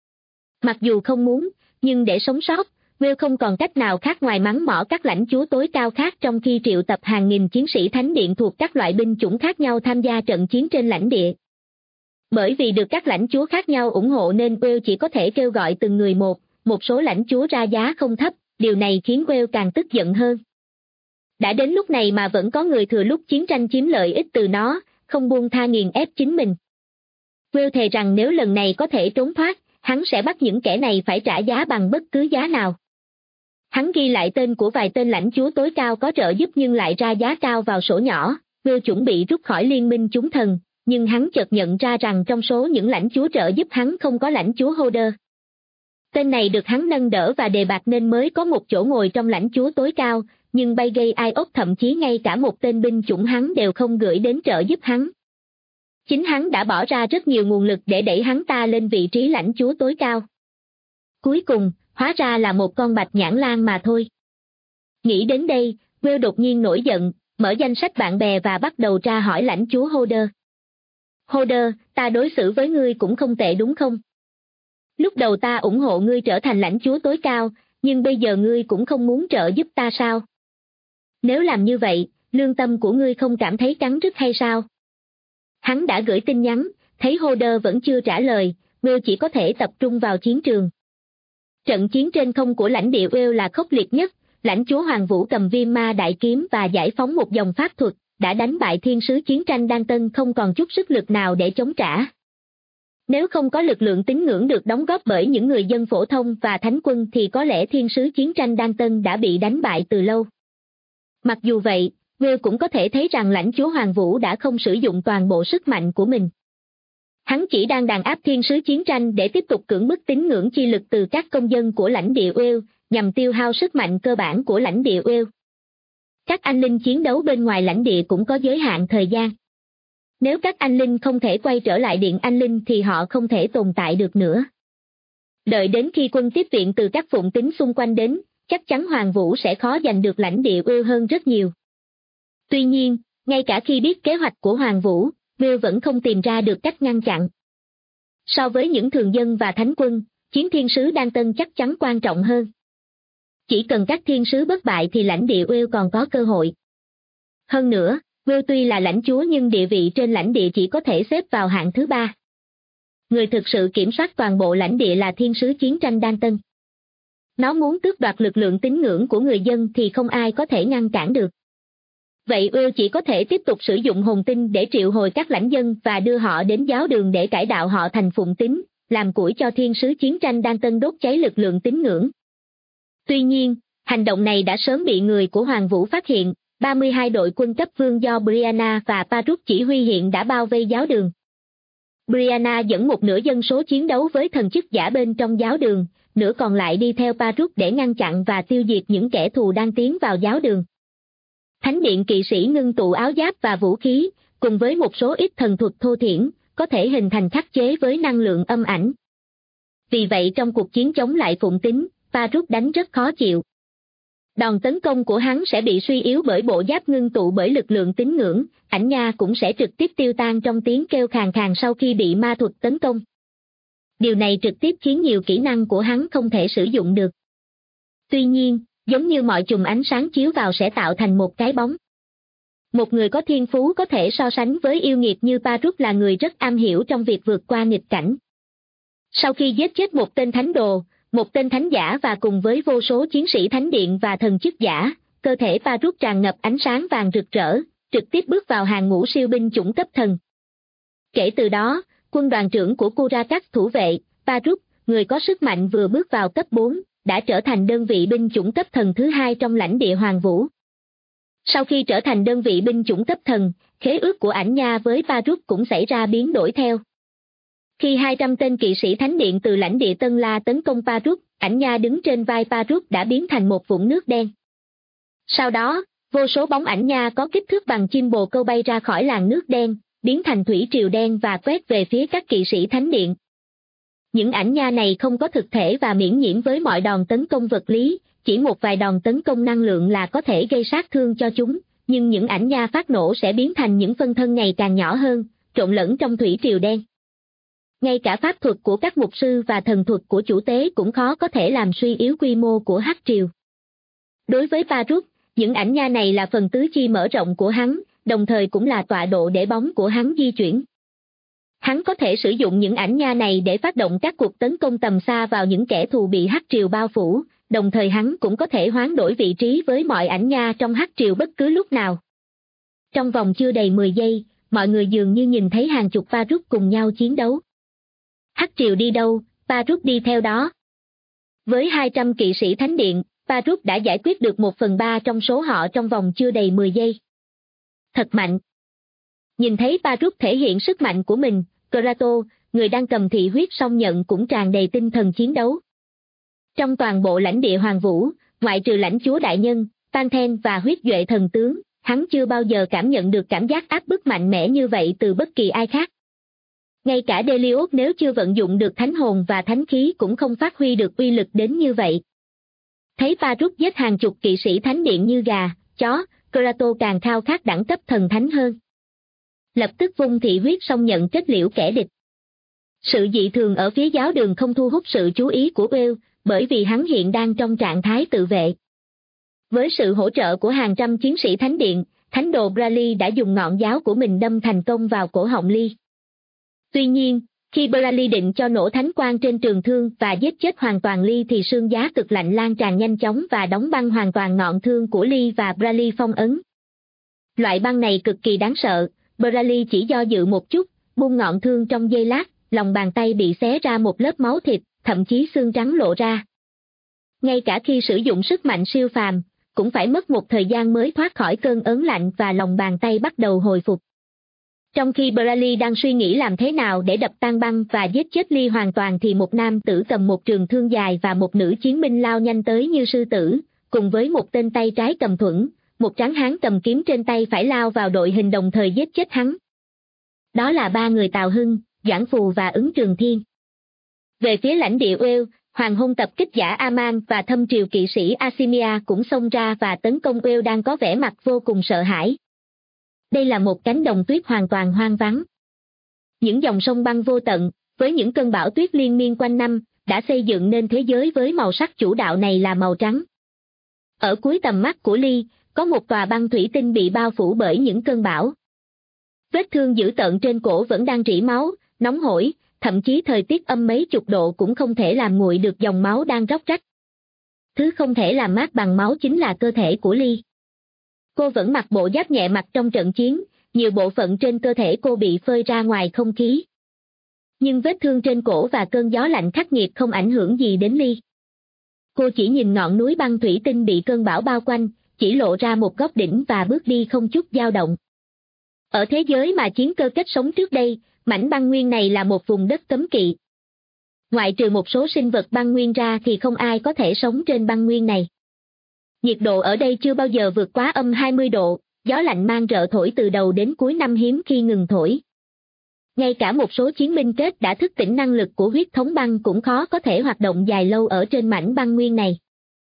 Mặc dù không muốn, nhưng để sống sót, Will không còn cách nào khác ngoài mắng mỏ các lãnh chúa tối cao khác trong khi triệu tập hàng nghìn chiến sĩ thánh điện thuộc các loại binh chủng khác nhau tham gia trận chiến trên lãnh địa. Bởi vì được các lãnh chúa khác nhau ủng hộ nên Will chỉ có thể kêu gọi từng người một số lãnh chúa ra giá không thấp, điều này khiến Will càng tức giận hơn. Đã đến lúc này mà vẫn có người thừa lúc chiến tranh chiếm lợi ích từ nó, không buông tha nghiền ép chính mình. Will thề rằng nếu lần này có thể trốn thoát, hắn sẽ bắt những kẻ này phải trả giá bằng bất cứ giá nào. Hắn ghi lại tên của vài tên lãnh chúa tối cao có trợ giúp nhưng lại ra giá cao vào sổ nhỏ. Will chuẩn bị rút khỏi liên minh chúng thần, nhưng hắn chợt nhận ra rằng trong số những lãnh chúa trợ giúp hắn không có lãnh chúa Hodder. Tên này được hắn nâng đỡ và đề bạt nên mới có một chỗ ngồi trong lãnh chúa tối cao, nhưng Bagay Iop thậm chí ngay cả một tên binh chủng hắn đều không gửi đến trợ giúp hắn. Chính hắn đã bỏ ra rất nhiều nguồn lực để đẩy hắn ta lên vị trí lãnh chúa tối cao. Cuối cùng, hóa ra là một con bạch nhãn lang mà thôi. Nghĩ đến đây, Will đột nhiên nổi giận, mở danh sách bạn bè và bắt đầu tra hỏi lãnh chúa Hodder. Holder, ta đối xử với ngươi cũng không tệ đúng không? Lúc đầu ta ủng hộ ngươi trở thành lãnh chúa tối cao, nhưng bây giờ ngươi cũng không muốn trợ giúp ta sao? Nếu làm như vậy, lương tâm của ngươi không cảm thấy cắn rứt hay sao? Hắn đã gửi tin nhắn, thấy Holder vẫn chưa trả lời, Will chỉ có thể tập trung vào chiến trường. Trận chiến trên không của lãnh địa Will là khốc liệt nhất, lãnh chúa Hoàng Vũ cầm viêm ma đại kiếm và giải phóng một dòng pháp thuật, đã đánh bại thiên sứ chiến tranh Đan Tân không còn chút sức lực nào để chống trả. Nếu không có lực lượng tín ngưỡng được đóng góp bởi những người dân phổ thông và thánh quân thì có lẽ thiên sứ chiến tranh Đan Tân đã bị đánh bại từ lâu. Mặc dù vậy, Will cũng có thể thấy rằng lãnh chúa Hoàng Vũ đã không sử dụng toàn bộ sức mạnh của mình. Hắn chỉ đang đàn áp thiên sứ chiến tranh để tiếp tục cưỡng bức tín ngưỡng chi lực từ các công dân của lãnh địa Will, nhằm tiêu hao sức mạnh cơ bản của lãnh địa Will. Các anh linh chiến đấu bên ngoài lãnh địa cũng có giới hạn thời gian. Nếu các anh linh không thể quay trở lại điện anh linh thì họ không thể tồn tại được nữa. Đợi đến khi quân tiếp viện từ các phụng tín xung quanh đến, chắc chắn Hoàng Vũ sẽ khó giành được lãnh địa Will hơn rất nhiều. Tuy nhiên, ngay cả khi biết kế hoạch của Hoàng Vũ, Will vẫn không tìm ra được cách ngăn chặn. So với những thường dân và thánh quân, chiến thiên sứ Đan Tân chắc chắn quan trọng hơn. Chỉ cần các thiên sứ bất bại thì lãnh địa Will còn có cơ hội. Hơn nữa, Will tuy là lãnh chúa nhưng địa vị trên lãnh địa chỉ có thể xếp vào hạng thứ 3. Người thực sự kiểm soát toàn bộ lãnh địa là thiên sứ chiến tranh Đan Tân. Nó muốn tước đoạt lực lượng tín ngưỡng của người dân thì không ai có thể ngăn cản được. Vậy Will chỉ có thể tiếp tục sử dụng hồn tinh để triệu hồi các lãnh dân và đưa họ đến giáo đường để cải đạo họ thành phụng tín, làm củi cho thiên sứ chiến tranh Đan Tân đốt cháy lực lượng tín ngưỡng. Tuy nhiên, hành động này đã sớm bị người của Hoàng Vũ phát hiện, 32 đội quân cấp vương do Brianna và Paruk chỉ huy hiện đã bao vây giáo đường. Brianna dẫn một nửa dân số chiến đấu với thần chức giả bên trong giáo đường, nửa còn lại đi theo Paruk để ngăn chặn và tiêu diệt những kẻ thù đang tiến vào giáo đường. Thánh điện kỵ sĩ ngưng tụ áo giáp và vũ khí, cùng với một số ít thần thuật thô thiển, có thể hình thành khắc chế với năng lượng âm ảnh. Vì vậy trong cuộc chiến chống lại phụng tín, Paruk đánh rất khó chịu. Đòn tấn công của hắn sẽ bị suy yếu bởi bộ giáp ngưng tụ bởi lực lượng tín ngưỡng, ảnh nha cũng sẽ trực tiếp tiêu tan trong tiếng kêu khàn khàn sau khi bị ma thuật tấn công. Điều này trực tiếp khiến nhiều kỹ năng của hắn không thể sử dụng được. Tuy nhiên, giống như mọi chùm ánh sáng chiếu vào sẽ tạo thành một cái bóng. Một người có thiên phú có thể so sánh với yêu nghiệt như Paruk là người rất am hiểu trong việc vượt qua nghịch cảnh. Sau khi giết chết một tên thánh đồ, một tên thánh giả và cùng với vô số chiến sĩ thánh điện và thần chức giả, cơ thể Paruk tràn ngập ánh sáng vàng rực rỡ, trực tiếp bước vào hàng ngũ siêu binh chủng cấp thần. Kể từ đó, quân đoàn trưởng của Kurakat thủ vệ, Paruk, người có sức mạnh vừa bước vào cấp 4, đã trở thành đơn vị binh chủng cấp thần thứ 2 trong lãnh địa Hoàng Vũ. Sau khi trở thành đơn vị binh chủng cấp thần, khế ước của ảnh nha với Paruk cũng xảy ra biến đổi theo. Khi 200 tên kỵ sĩ thánh điện từ lãnh địa Tân La tấn công Paruk, ảnh nha đứng trên vai Paruk đã biến thành một vũng nước đen. Sau đó, vô số bóng ảnh nha có kích thước bằng chim bồ câu bay ra khỏi làn nước đen, biến thành thủy triều đen và quét về phía các kỵ sĩ thánh điện. Những ảnh nha này không có thực thể và miễn nhiễm với mọi đòn tấn công vật lý, chỉ một vài đòn tấn công năng lượng là có thể gây sát thương cho chúng, nhưng những ảnh nha phát nổ sẽ biến thành những phân thân ngày càng nhỏ hơn, trộn lẫn trong thủy triều đen. Ngay cả pháp thuật của các mục sư và thần thuật của chủ tế cũng khó có thể làm suy yếu quy mô của hắc triều. Đối với Paruk, những ảnh nha này là phần tứ chi mở rộng của hắn, đồng thời cũng là tọa độ để bóng của hắn di chuyển. Hắn có thể sử dụng những ảnh nha này để phát động các cuộc tấn công tầm xa vào những kẻ thù bị hắc triều bao phủ, đồng thời hắn cũng có thể hoán đổi vị trí với mọi ảnh nha trong hắc triều bất cứ lúc nào. Trong vòng chưa đầy 10 giây, mọi người dường như nhìn thấy hàng chục Paruk cùng nhau chiến đấu. Hắc triều đi đâu, Paruk đi theo đó. Với 200 kỵ sĩ thánh điện, Paruk đã giải quyết được 1/3 trong số họ trong vòng chưa đầy 10 giây. Thật mạnh. Nhìn thấy Paruk thể hiện sức mạnh của mình, Krato, người đang cầm thị huyết song nhận cũng tràn đầy tinh thần chiến đấu. Trong toàn bộ lãnh địa Hoàng Vũ, ngoại trừ lãnh chúa đại nhân, Panthen và huyết duệ thần tướng, hắn chưa bao giờ cảm nhận được cảm giác áp bức mạnh mẽ như vậy từ bất kỳ ai khác. Ngay cả Delios nếu chưa vận dụng được thánh hồn và thánh khí cũng không phát huy được uy lực đến như vậy. Thấy Paruk giết hàng chục kỵ sĩ thánh điện như gà, chó, Krato càng khao khát đẳng cấp thần thánh hơn. lập tức vung thị huyết xong nhận kết liễu kẻ địch. Sự dị thường ở phía giáo đường không thu hút sự chú ý của Will, bởi vì hắn hiện đang trong trạng thái tự vệ. Với sự hỗ trợ của hàng trăm chiến sĩ thánh điện, thánh đồ Bradley đã dùng ngọn giáo của mình đâm thành công vào cổ họng Lee. Tuy nhiên, khi Bradley định cho nổ thánh quang trên trường thương và giết chết hoàn toàn Lee thì sương giá cực lạnh lan tràn nhanh chóng và đóng băng hoàn toàn ngọn thương của Lee và Bradley phong ấn. Loại băng này cực kỳ đáng sợ, Bradley chỉ do dự một chút, buông ngọn thương trong giây lát, lòng bàn tay bị xé ra một lớp máu thịt, thậm chí xương trắng lộ ra. Ngay cả khi sử dụng sức mạnh siêu phàm, cũng phải mất một thời gian mới thoát khỏi cơn ớn lạnh và lòng bàn tay bắt đầu hồi phục. Trong khi Bradley đang suy nghĩ làm thế nào để đập tan băng và giết chết Lee hoàn toàn thì một nam tử cầm một trường thương dài và một nữ chiến binh lao nhanh tới như sư tử, cùng với một tên tay trái cầm thuẫn, một tráng hán cầm kiếm trên tay phải lao vào đội hình đồng thời giết chết hắn. Đó là ba người Tào Hưng, Doãn Phù và Ứng Trường Thiên. Về phía lãnh địa Wales, hoàng hôn tập kích giả Aman và thâm triều kỵ sĩ Asimia cũng xông ra và tấn công Wales đang có vẻ mặt vô cùng sợ hãi. Đây là một cánh đồng tuyết hoàn toàn hoang vắng. Những dòng sông băng vô tận, với những cơn bão tuyết liên miên quanh năm, đã xây dựng nên thế giới với màu sắc chủ đạo này là màu trắng. Ở cuối tầm mắt của Lee, có một tòa băng thủy tinh bị bao phủ bởi những cơn bão. Vết thương dữ tợn trên cổ vẫn đang rỉ máu, nóng hổi, thậm chí thời tiết âm mấy chục độ cũng không thể làm nguội được dòng máu đang róc rách. Thứ không thể làm mát bằng máu chính là cơ thể của Lee. Cô vẫn mặc bộ giáp nhẹ mặc trong trận chiến, nhiều bộ phận trên cơ thể cô bị phơi ra ngoài không khí. Nhưng vết thương trên cổ và cơn gió lạnh khắc nghiệt không ảnh hưởng gì đến Lee. Cô chỉ nhìn ngọn núi băng thủy tinh bị cơn bão bao quanh, chỉ lộ ra một góc đỉnh và bước đi không chút dao động. Ở thế giới mà chiến cơ kết sống trước đây, mảnh băng nguyên này là một vùng đất cấm kỵ. Ngoại trừ một số sinh vật băng nguyên ra thì không ai có thể sống trên băng nguyên này. Nhiệt độ ở đây chưa bao giờ vượt quá âm 20 độ, gió lạnh mang rợ thổi từ đầu đến cuối năm hiếm khi ngừng thổi. Ngay cả một số chiến binh kết đã thức tỉnh năng lực của huyết thống băng cũng khó có thể hoạt động dài lâu ở trên mảnh băng nguyên này.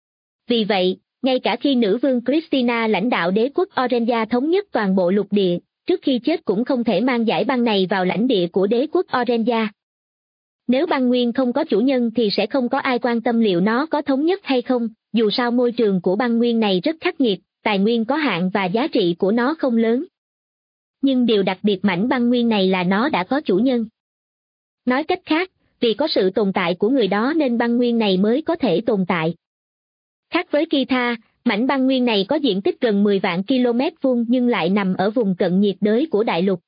Vì vậy, ngay cả khi nữ vương Christina lãnh đạo đế quốc Orenja thống nhất toàn bộ lục địa, trước khi chết cũng không thể mang giải băng này vào lãnh địa của đế quốc Orenja. Nếu băng nguyên không có chủ nhân thì sẽ không có ai quan tâm liệu nó có thống nhất hay không, dù sao môi trường của băng nguyên này rất khắc nghiệt, tài nguyên có hạn và giá trị của nó không lớn. Nhưng điều đặc biệt mảnh băng nguyên này là nó đã có chủ nhân. Nói cách khác, vì có sự tồn tại của người đó nên băng nguyên này mới có thể tồn tại. Khác với Kita, mảnh băng nguyên này có diện tích gần 10 vạn km vuông nhưng lại nằm ở vùng cận nhiệt đới của đại lục.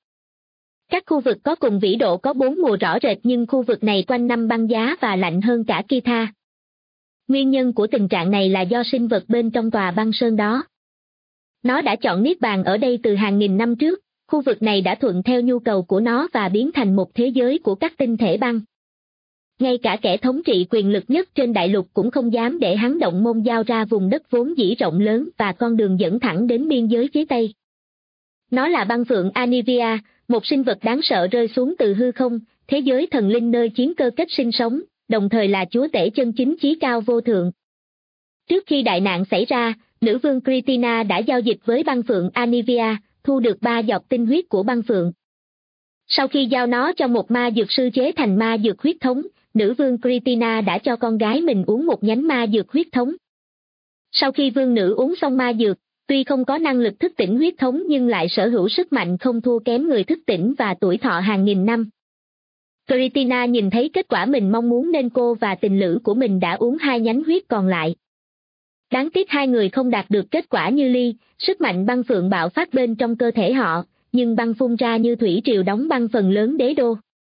Các khu vực có cùng vĩ độ có 4 mùa rõ rệt nhưng khu vực này quanh năm băng giá và lạnh hơn cả Kita. Nguyên nhân của tình trạng này là do sinh vật bên trong tòa băng sơn đó. Nó đã chọn niết bàn ở đây từ hàng nghìn năm trước, khu vực này đã thuận theo nhu cầu của nó và biến thành một thế giới của các tinh thể băng. Ngay cả kẻ thống trị quyền lực nhất trên đại lục cũng không dám để hắn động môn giao ra vùng đất vốn dĩ rộng lớn và con đường dẫn thẳng đến biên giới phía Tây. Nó là băng phượng Anivia, một sinh vật đáng sợ rơi xuống từ hư không, thế giới thần linh nơi chiến cơ kết sinh sống, đồng thời là chúa tể chân chính chí cao vô thượng. Trước khi đại nạn xảy ra, nữ vương Christina đã giao dịch với băng phượng Anivia, thu được 3 giọt tinh huyết của băng phượng. Sau khi giao nó cho một ma dược sư chế thành ma dược huyết thống, nữ vương Christina đã cho con gái mình uống một nhánh ma dược huyết thống. Sau khi vương nữ uống xong ma dược, tuy không có năng lực thức tỉnh huyết thống nhưng lại sở hữu sức mạnh không thua kém người thức tỉnh và tuổi thọ hàng nghìn năm. Christina nhìn thấy kết quả mình mong muốn nên cô và tình lữ của mình đã uống 2 nhánh huyết còn lại. Đáng tiếc hai người không đạt được kết quả như Lee, sức mạnh băng phượng bạo phát bên trong cơ thể họ, nhưng băng phun ra như thủy triều đóng băng phần lớn đế đô.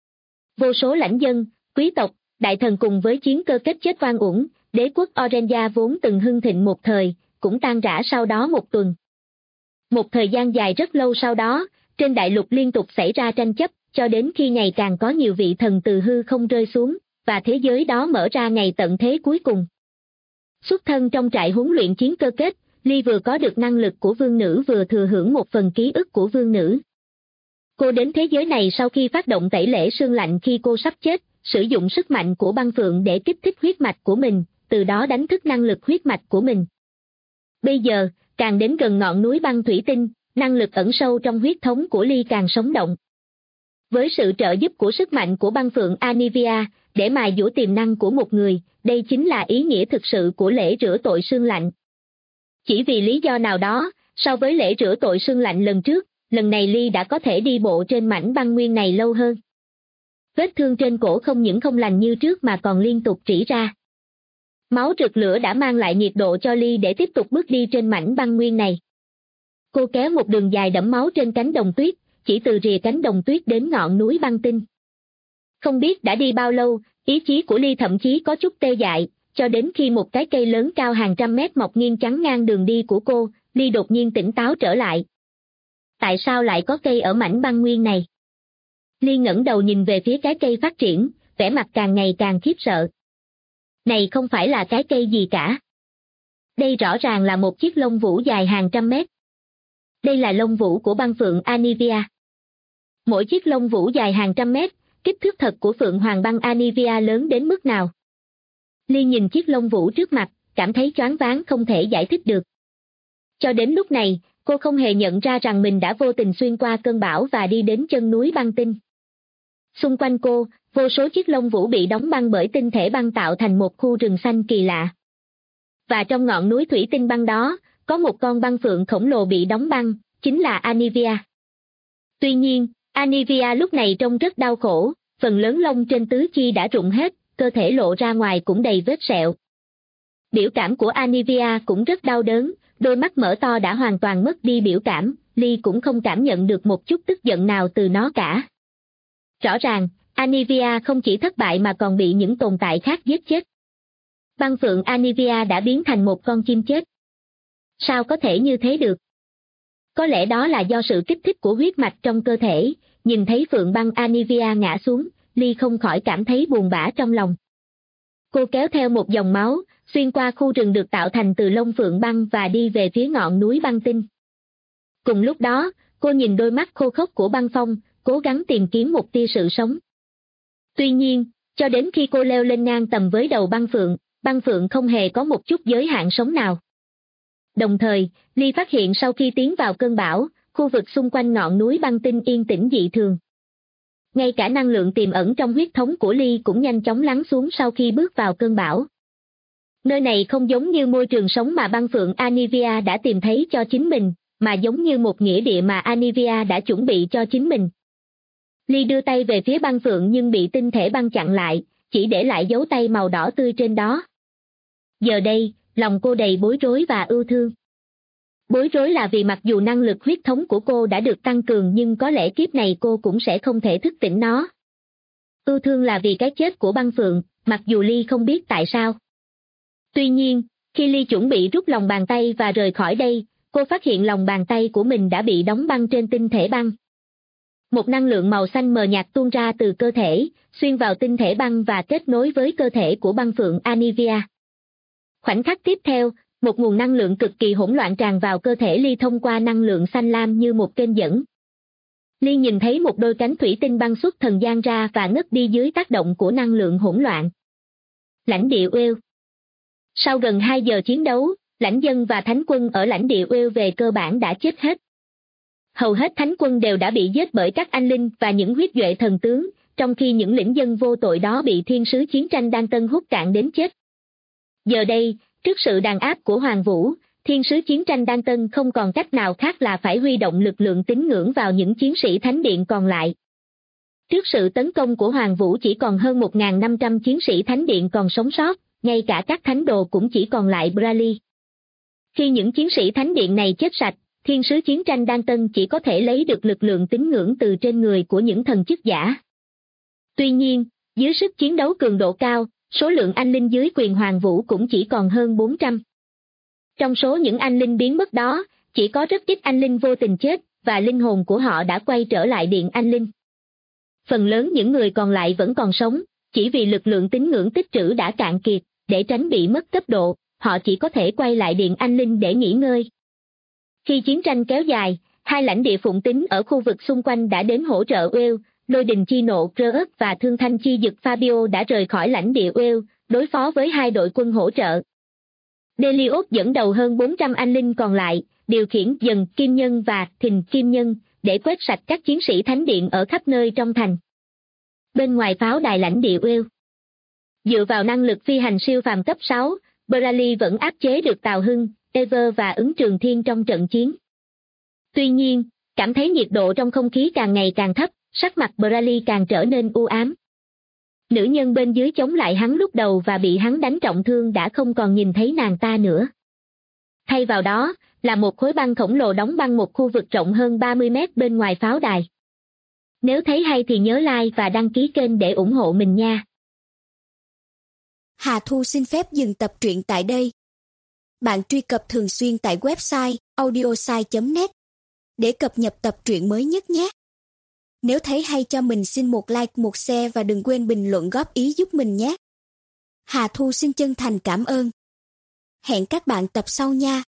Vô số lãnh dân, quý tộc, đại thần cùng với chiến cơ kết chết oan uổng, đế quốc Orenja vốn từng hưng thịnh một thời, cũng tan rã sau đó một tuần. Một thời gian dài rất lâu sau đó, trên đại lục liên tục xảy ra tranh chấp, cho đến khi ngày càng có nhiều vị thần từ hư không rơi xuống, và thế giới đó mở ra ngày tận thế cuối cùng. Xuất thân trong trại huấn luyện chiến cơ kết, Lee vừa có được năng lực của vương nữ vừa thừa hưởng một phần ký ức của vương nữ. Cô đến thế giới này sau khi phát động tẩy lễ sương lạnh khi cô sắp chết, sử dụng sức mạnh của băng phượng để kích thích huyết mạch của mình, từ đó đánh thức năng lực huyết mạch của mình. Bây giờ, càng đến gần ngọn núi băng thủy tinh, năng lực ẩn sâu trong huyết thống của Ly càng sống động. Với sự trợ giúp của sức mạnh của băng phượng Anivia, để mài dũa tiềm năng của một người, đây chính là ý nghĩa thực sự của lễ rửa tội sương lạnh. Chỉ vì lý do nào đó, so với lễ rửa tội sương lạnh lần trước, lần này Ly đã có thể đi bộ trên mảnh băng nguyên này lâu hơn. Vết thương trên cổ không những không lành như trước mà còn liên tục rỉ ra. Máu rực lửa đã mang lại nhiệt độ cho Ly để tiếp tục bước đi trên mảnh băng nguyên này. Cô kéo một đường dài đẫm máu trên cánh đồng tuyết, chỉ từ rìa cánh đồng tuyết đến ngọn núi băng tinh. Không biết đã đi bao lâu, ý chí của Ly thậm chí có chút tê dại, cho đến khi một cái cây lớn cao hàng trăm mét mọc nghiêng chắn ngang đường đi của cô, Ly đột nhiên tỉnh táo trở lại. Tại sao lại có cây ở mảnh băng nguyên này? Ly ngẩng đầu nhìn về phía cái cây phát triển, vẻ mặt càng ngày càng khiếp sợ. Này không phải là cái cây gì cả. Đây rõ ràng là một chiếc lông vũ dài hàng trăm mét. Đây là lông vũ của băng phượng Anivia. Mỗi chiếc lông vũ dài hàng trăm mét, kích thước thật của phượng hoàng băng Anivia lớn đến mức nào? Ly nhìn chiếc lông vũ trước mặt, cảm thấy choáng váng không thể giải thích được. Cho đến lúc này, cô không hề nhận ra rằng mình đã vô tình xuyên qua cơn bão và đi đến chân núi băng tinh. Xung quanh cô, vô số chiếc lông vũ bị đóng băng bởi tinh thể băng tạo thành một khu rừng xanh kỳ lạ. Và trong ngọn núi thủy tinh băng đó, có một con băng phượng khổng lồ bị đóng băng, chính là Anivia. Tuy nhiên, Anivia lúc này trông rất đau khổ, phần lớn lông trên tứ chi đã rụng hết, cơ thể lộ ra ngoài cũng đầy vết sẹo. Biểu cảm của Anivia cũng rất đau đớn, đôi mắt mở to đã hoàn toàn mất đi biểu cảm, Ly cũng không cảm nhận được một chút tức giận nào từ nó cả. Rõ ràng, Anivia không chỉ thất bại mà còn bị những tồn tại khác giết chết. Băng phượng Anivia đã biến thành một con chim chết. Sao có thể như thế được? Có lẽ đó là do sự kích thích của huyết mạch trong cơ thể, nhìn thấy phượng băng Anivia ngã xuống, Ly không khỏi cảm thấy buồn bã trong lòng. Cô kéo theo một dòng máu, xuyên qua khu rừng được tạo thành từ lông phượng băng và đi về phía ngọn núi băng tinh. Cùng lúc đó, cô nhìn đôi mắt khô khốc của băng phong, cố gắng tìm kiếm một tia sự sống. Tuy nhiên, cho đến khi cô leo lên ngang tầm với đầu băng phượng không hề có một chút giới hạn sống nào. Đồng thời, Ly phát hiện sau khi tiến vào cơn bão, khu vực xung quanh ngọn núi băng tinh yên tĩnh dị thường. Ngay cả năng lượng tiềm ẩn trong huyết thống của Ly cũng nhanh chóng lắng xuống sau khi bước vào cơn bão. Nơi này không giống như môi trường sống mà băng phượng Anivia đã tìm thấy cho chính mình, mà giống như một nghĩa địa mà Anivia đã chuẩn bị cho chính mình. Ly đưa tay về phía băng phượng nhưng bị tinh thể băng chặn lại, chỉ để lại dấu tay màu đỏ tươi trên đó. Giờ đây, lòng cô đầy bối rối và ưu thương. Bối rối là vì mặc dù năng lực huyết thống của cô đã được tăng cường nhưng có lẽ kiếp này cô cũng sẽ không thể thức tỉnh nó. Ưu thương là vì cái chết của băng phượng, mặc dù Ly không biết tại sao. Tuy nhiên, khi Ly chuẩn bị rút lòng bàn tay và rời khỏi đây, cô phát hiện lòng bàn tay của mình đã bị đóng băng trên tinh thể băng. Một năng lượng màu xanh mờ nhạt tuôn ra từ cơ thể, xuyên vào tinh thể băng và kết nối với cơ thể của băng phượng Anivia. Khoảnh khắc tiếp theo, một nguồn năng lượng cực kỳ hỗn loạn tràn vào cơ thể Ly thông qua năng lượng xanh lam như một kênh dẫn. Ly nhìn thấy một đôi cánh thủy tinh băng xuất thần dang ra và ngất đi dưới tác động của năng lượng hỗn loạn. Lãnh địa Wales. Sau gần 2 giờ chiến đấu, lãnh dân và thánh quân ở lãnh địa Wales về cơ bản đã chết hết. Hầu hết thánh quân đều đã bị giết bởi các anh linh và những huyết duệ thần tướng, trong khi những lĩnh dân vô tội đó bị thiên sứ chiến tranh Đan Tân hút cạn đến chết. Giờ đây, trước sự đàn áp của Hoàng Vũ, thiên sứ chiến tranh Đan Tân không còn cách nào khác là phải huy động lực lượng tín ngưỡng vào những chiến sĩ thánh điện còn lại. Trước sự tấn công của Hoàng Vũ chỉ còn hơn 1.500 chiến sĩ thánh điện còn sống sót, ngay cả các thánh đồ cũng chỉ còn lại Bradley. Khi những chiến sĩ thánh điện này chết sạch, thiên sứ chiến tranh Đan Tân chỉ có thể lấy được lực lượng tín ngưỡng từ trên người của những thần chức giả. Tuy nhiên, dưới sức chiến đấu cường độ cao, số lượng anh linh dưới quyền Hoàng Vũ cũng chỉ còn hơn 400. Trong số những anh linh biến mất đó, chỉ có rất ít anh linh vô tình chết, và linh hồn của họ đã quay trở lại điện anh linh. Phần lớn những người còn lại vẫn còn sống, chỉ vì lực lượng tín ngưỡng tích trữ đã cạn kiệt, để tránh bị mất cấp độ, họ chỉ có thể quay lại điện anh linh để nghỉ ngơi. Khi chiến tranh kéo dài, hai lãnh địa phụng tín ở khu vực xung quanh đã đến hỗ trợ Wales, Lôi Đình Chi Nộ Krớt và Thương Thanh Chi Dực Fabio đã rời khỏi lãnh địa Wales, đối phó với hai đội quân hỗ trợ. Delius dẫn đầu hơn 400 anh linh còn lại, điều khiển dần kim nhân và thình kim nhân, để quét sạch các chiến sĩ thánh điện ở khắp nơi trong thành. Bên ngoài pháo đài lãnh địa Wales, dựa vào năng lực phi hành siêu phàm cấp 6, Bradley vẫn áp chế được Tào Hưng, Ever và ứng Trường Thiên trong trận chiến. Tuy nhiên, cảm thấy nhiệt độ trong không khí càng ngày càng thấp, sắc mặt Bradley càng trở nên u ám. Nữ nhân bên dưới chống lại hắn lúc đầu và bị hắn đánh trọng thương đã không còn nhìn thấy nàng ta nữa. Thay vào đó, là một khối băng khổng lồ đóng băng một khu vực rộng hơn 30 mét bên ngoài pháo đài. Nếu thấy hay thì nhớ like và đăng ký kênh để ủng hộ mình nha. Hà Thu xin phép dừng tập truyện tại đây. Bạn truy cập thường xuyên tại website audiosai.net để cập nhật tập truyện mới nhất nhé. Nếu thấy hay cho mình xin một like, một share và đừng quên bình luận góp ý giúp mình nhé. Hà Thu xin chân thành cảm ơn. Hẹn các bạn tập sau nha.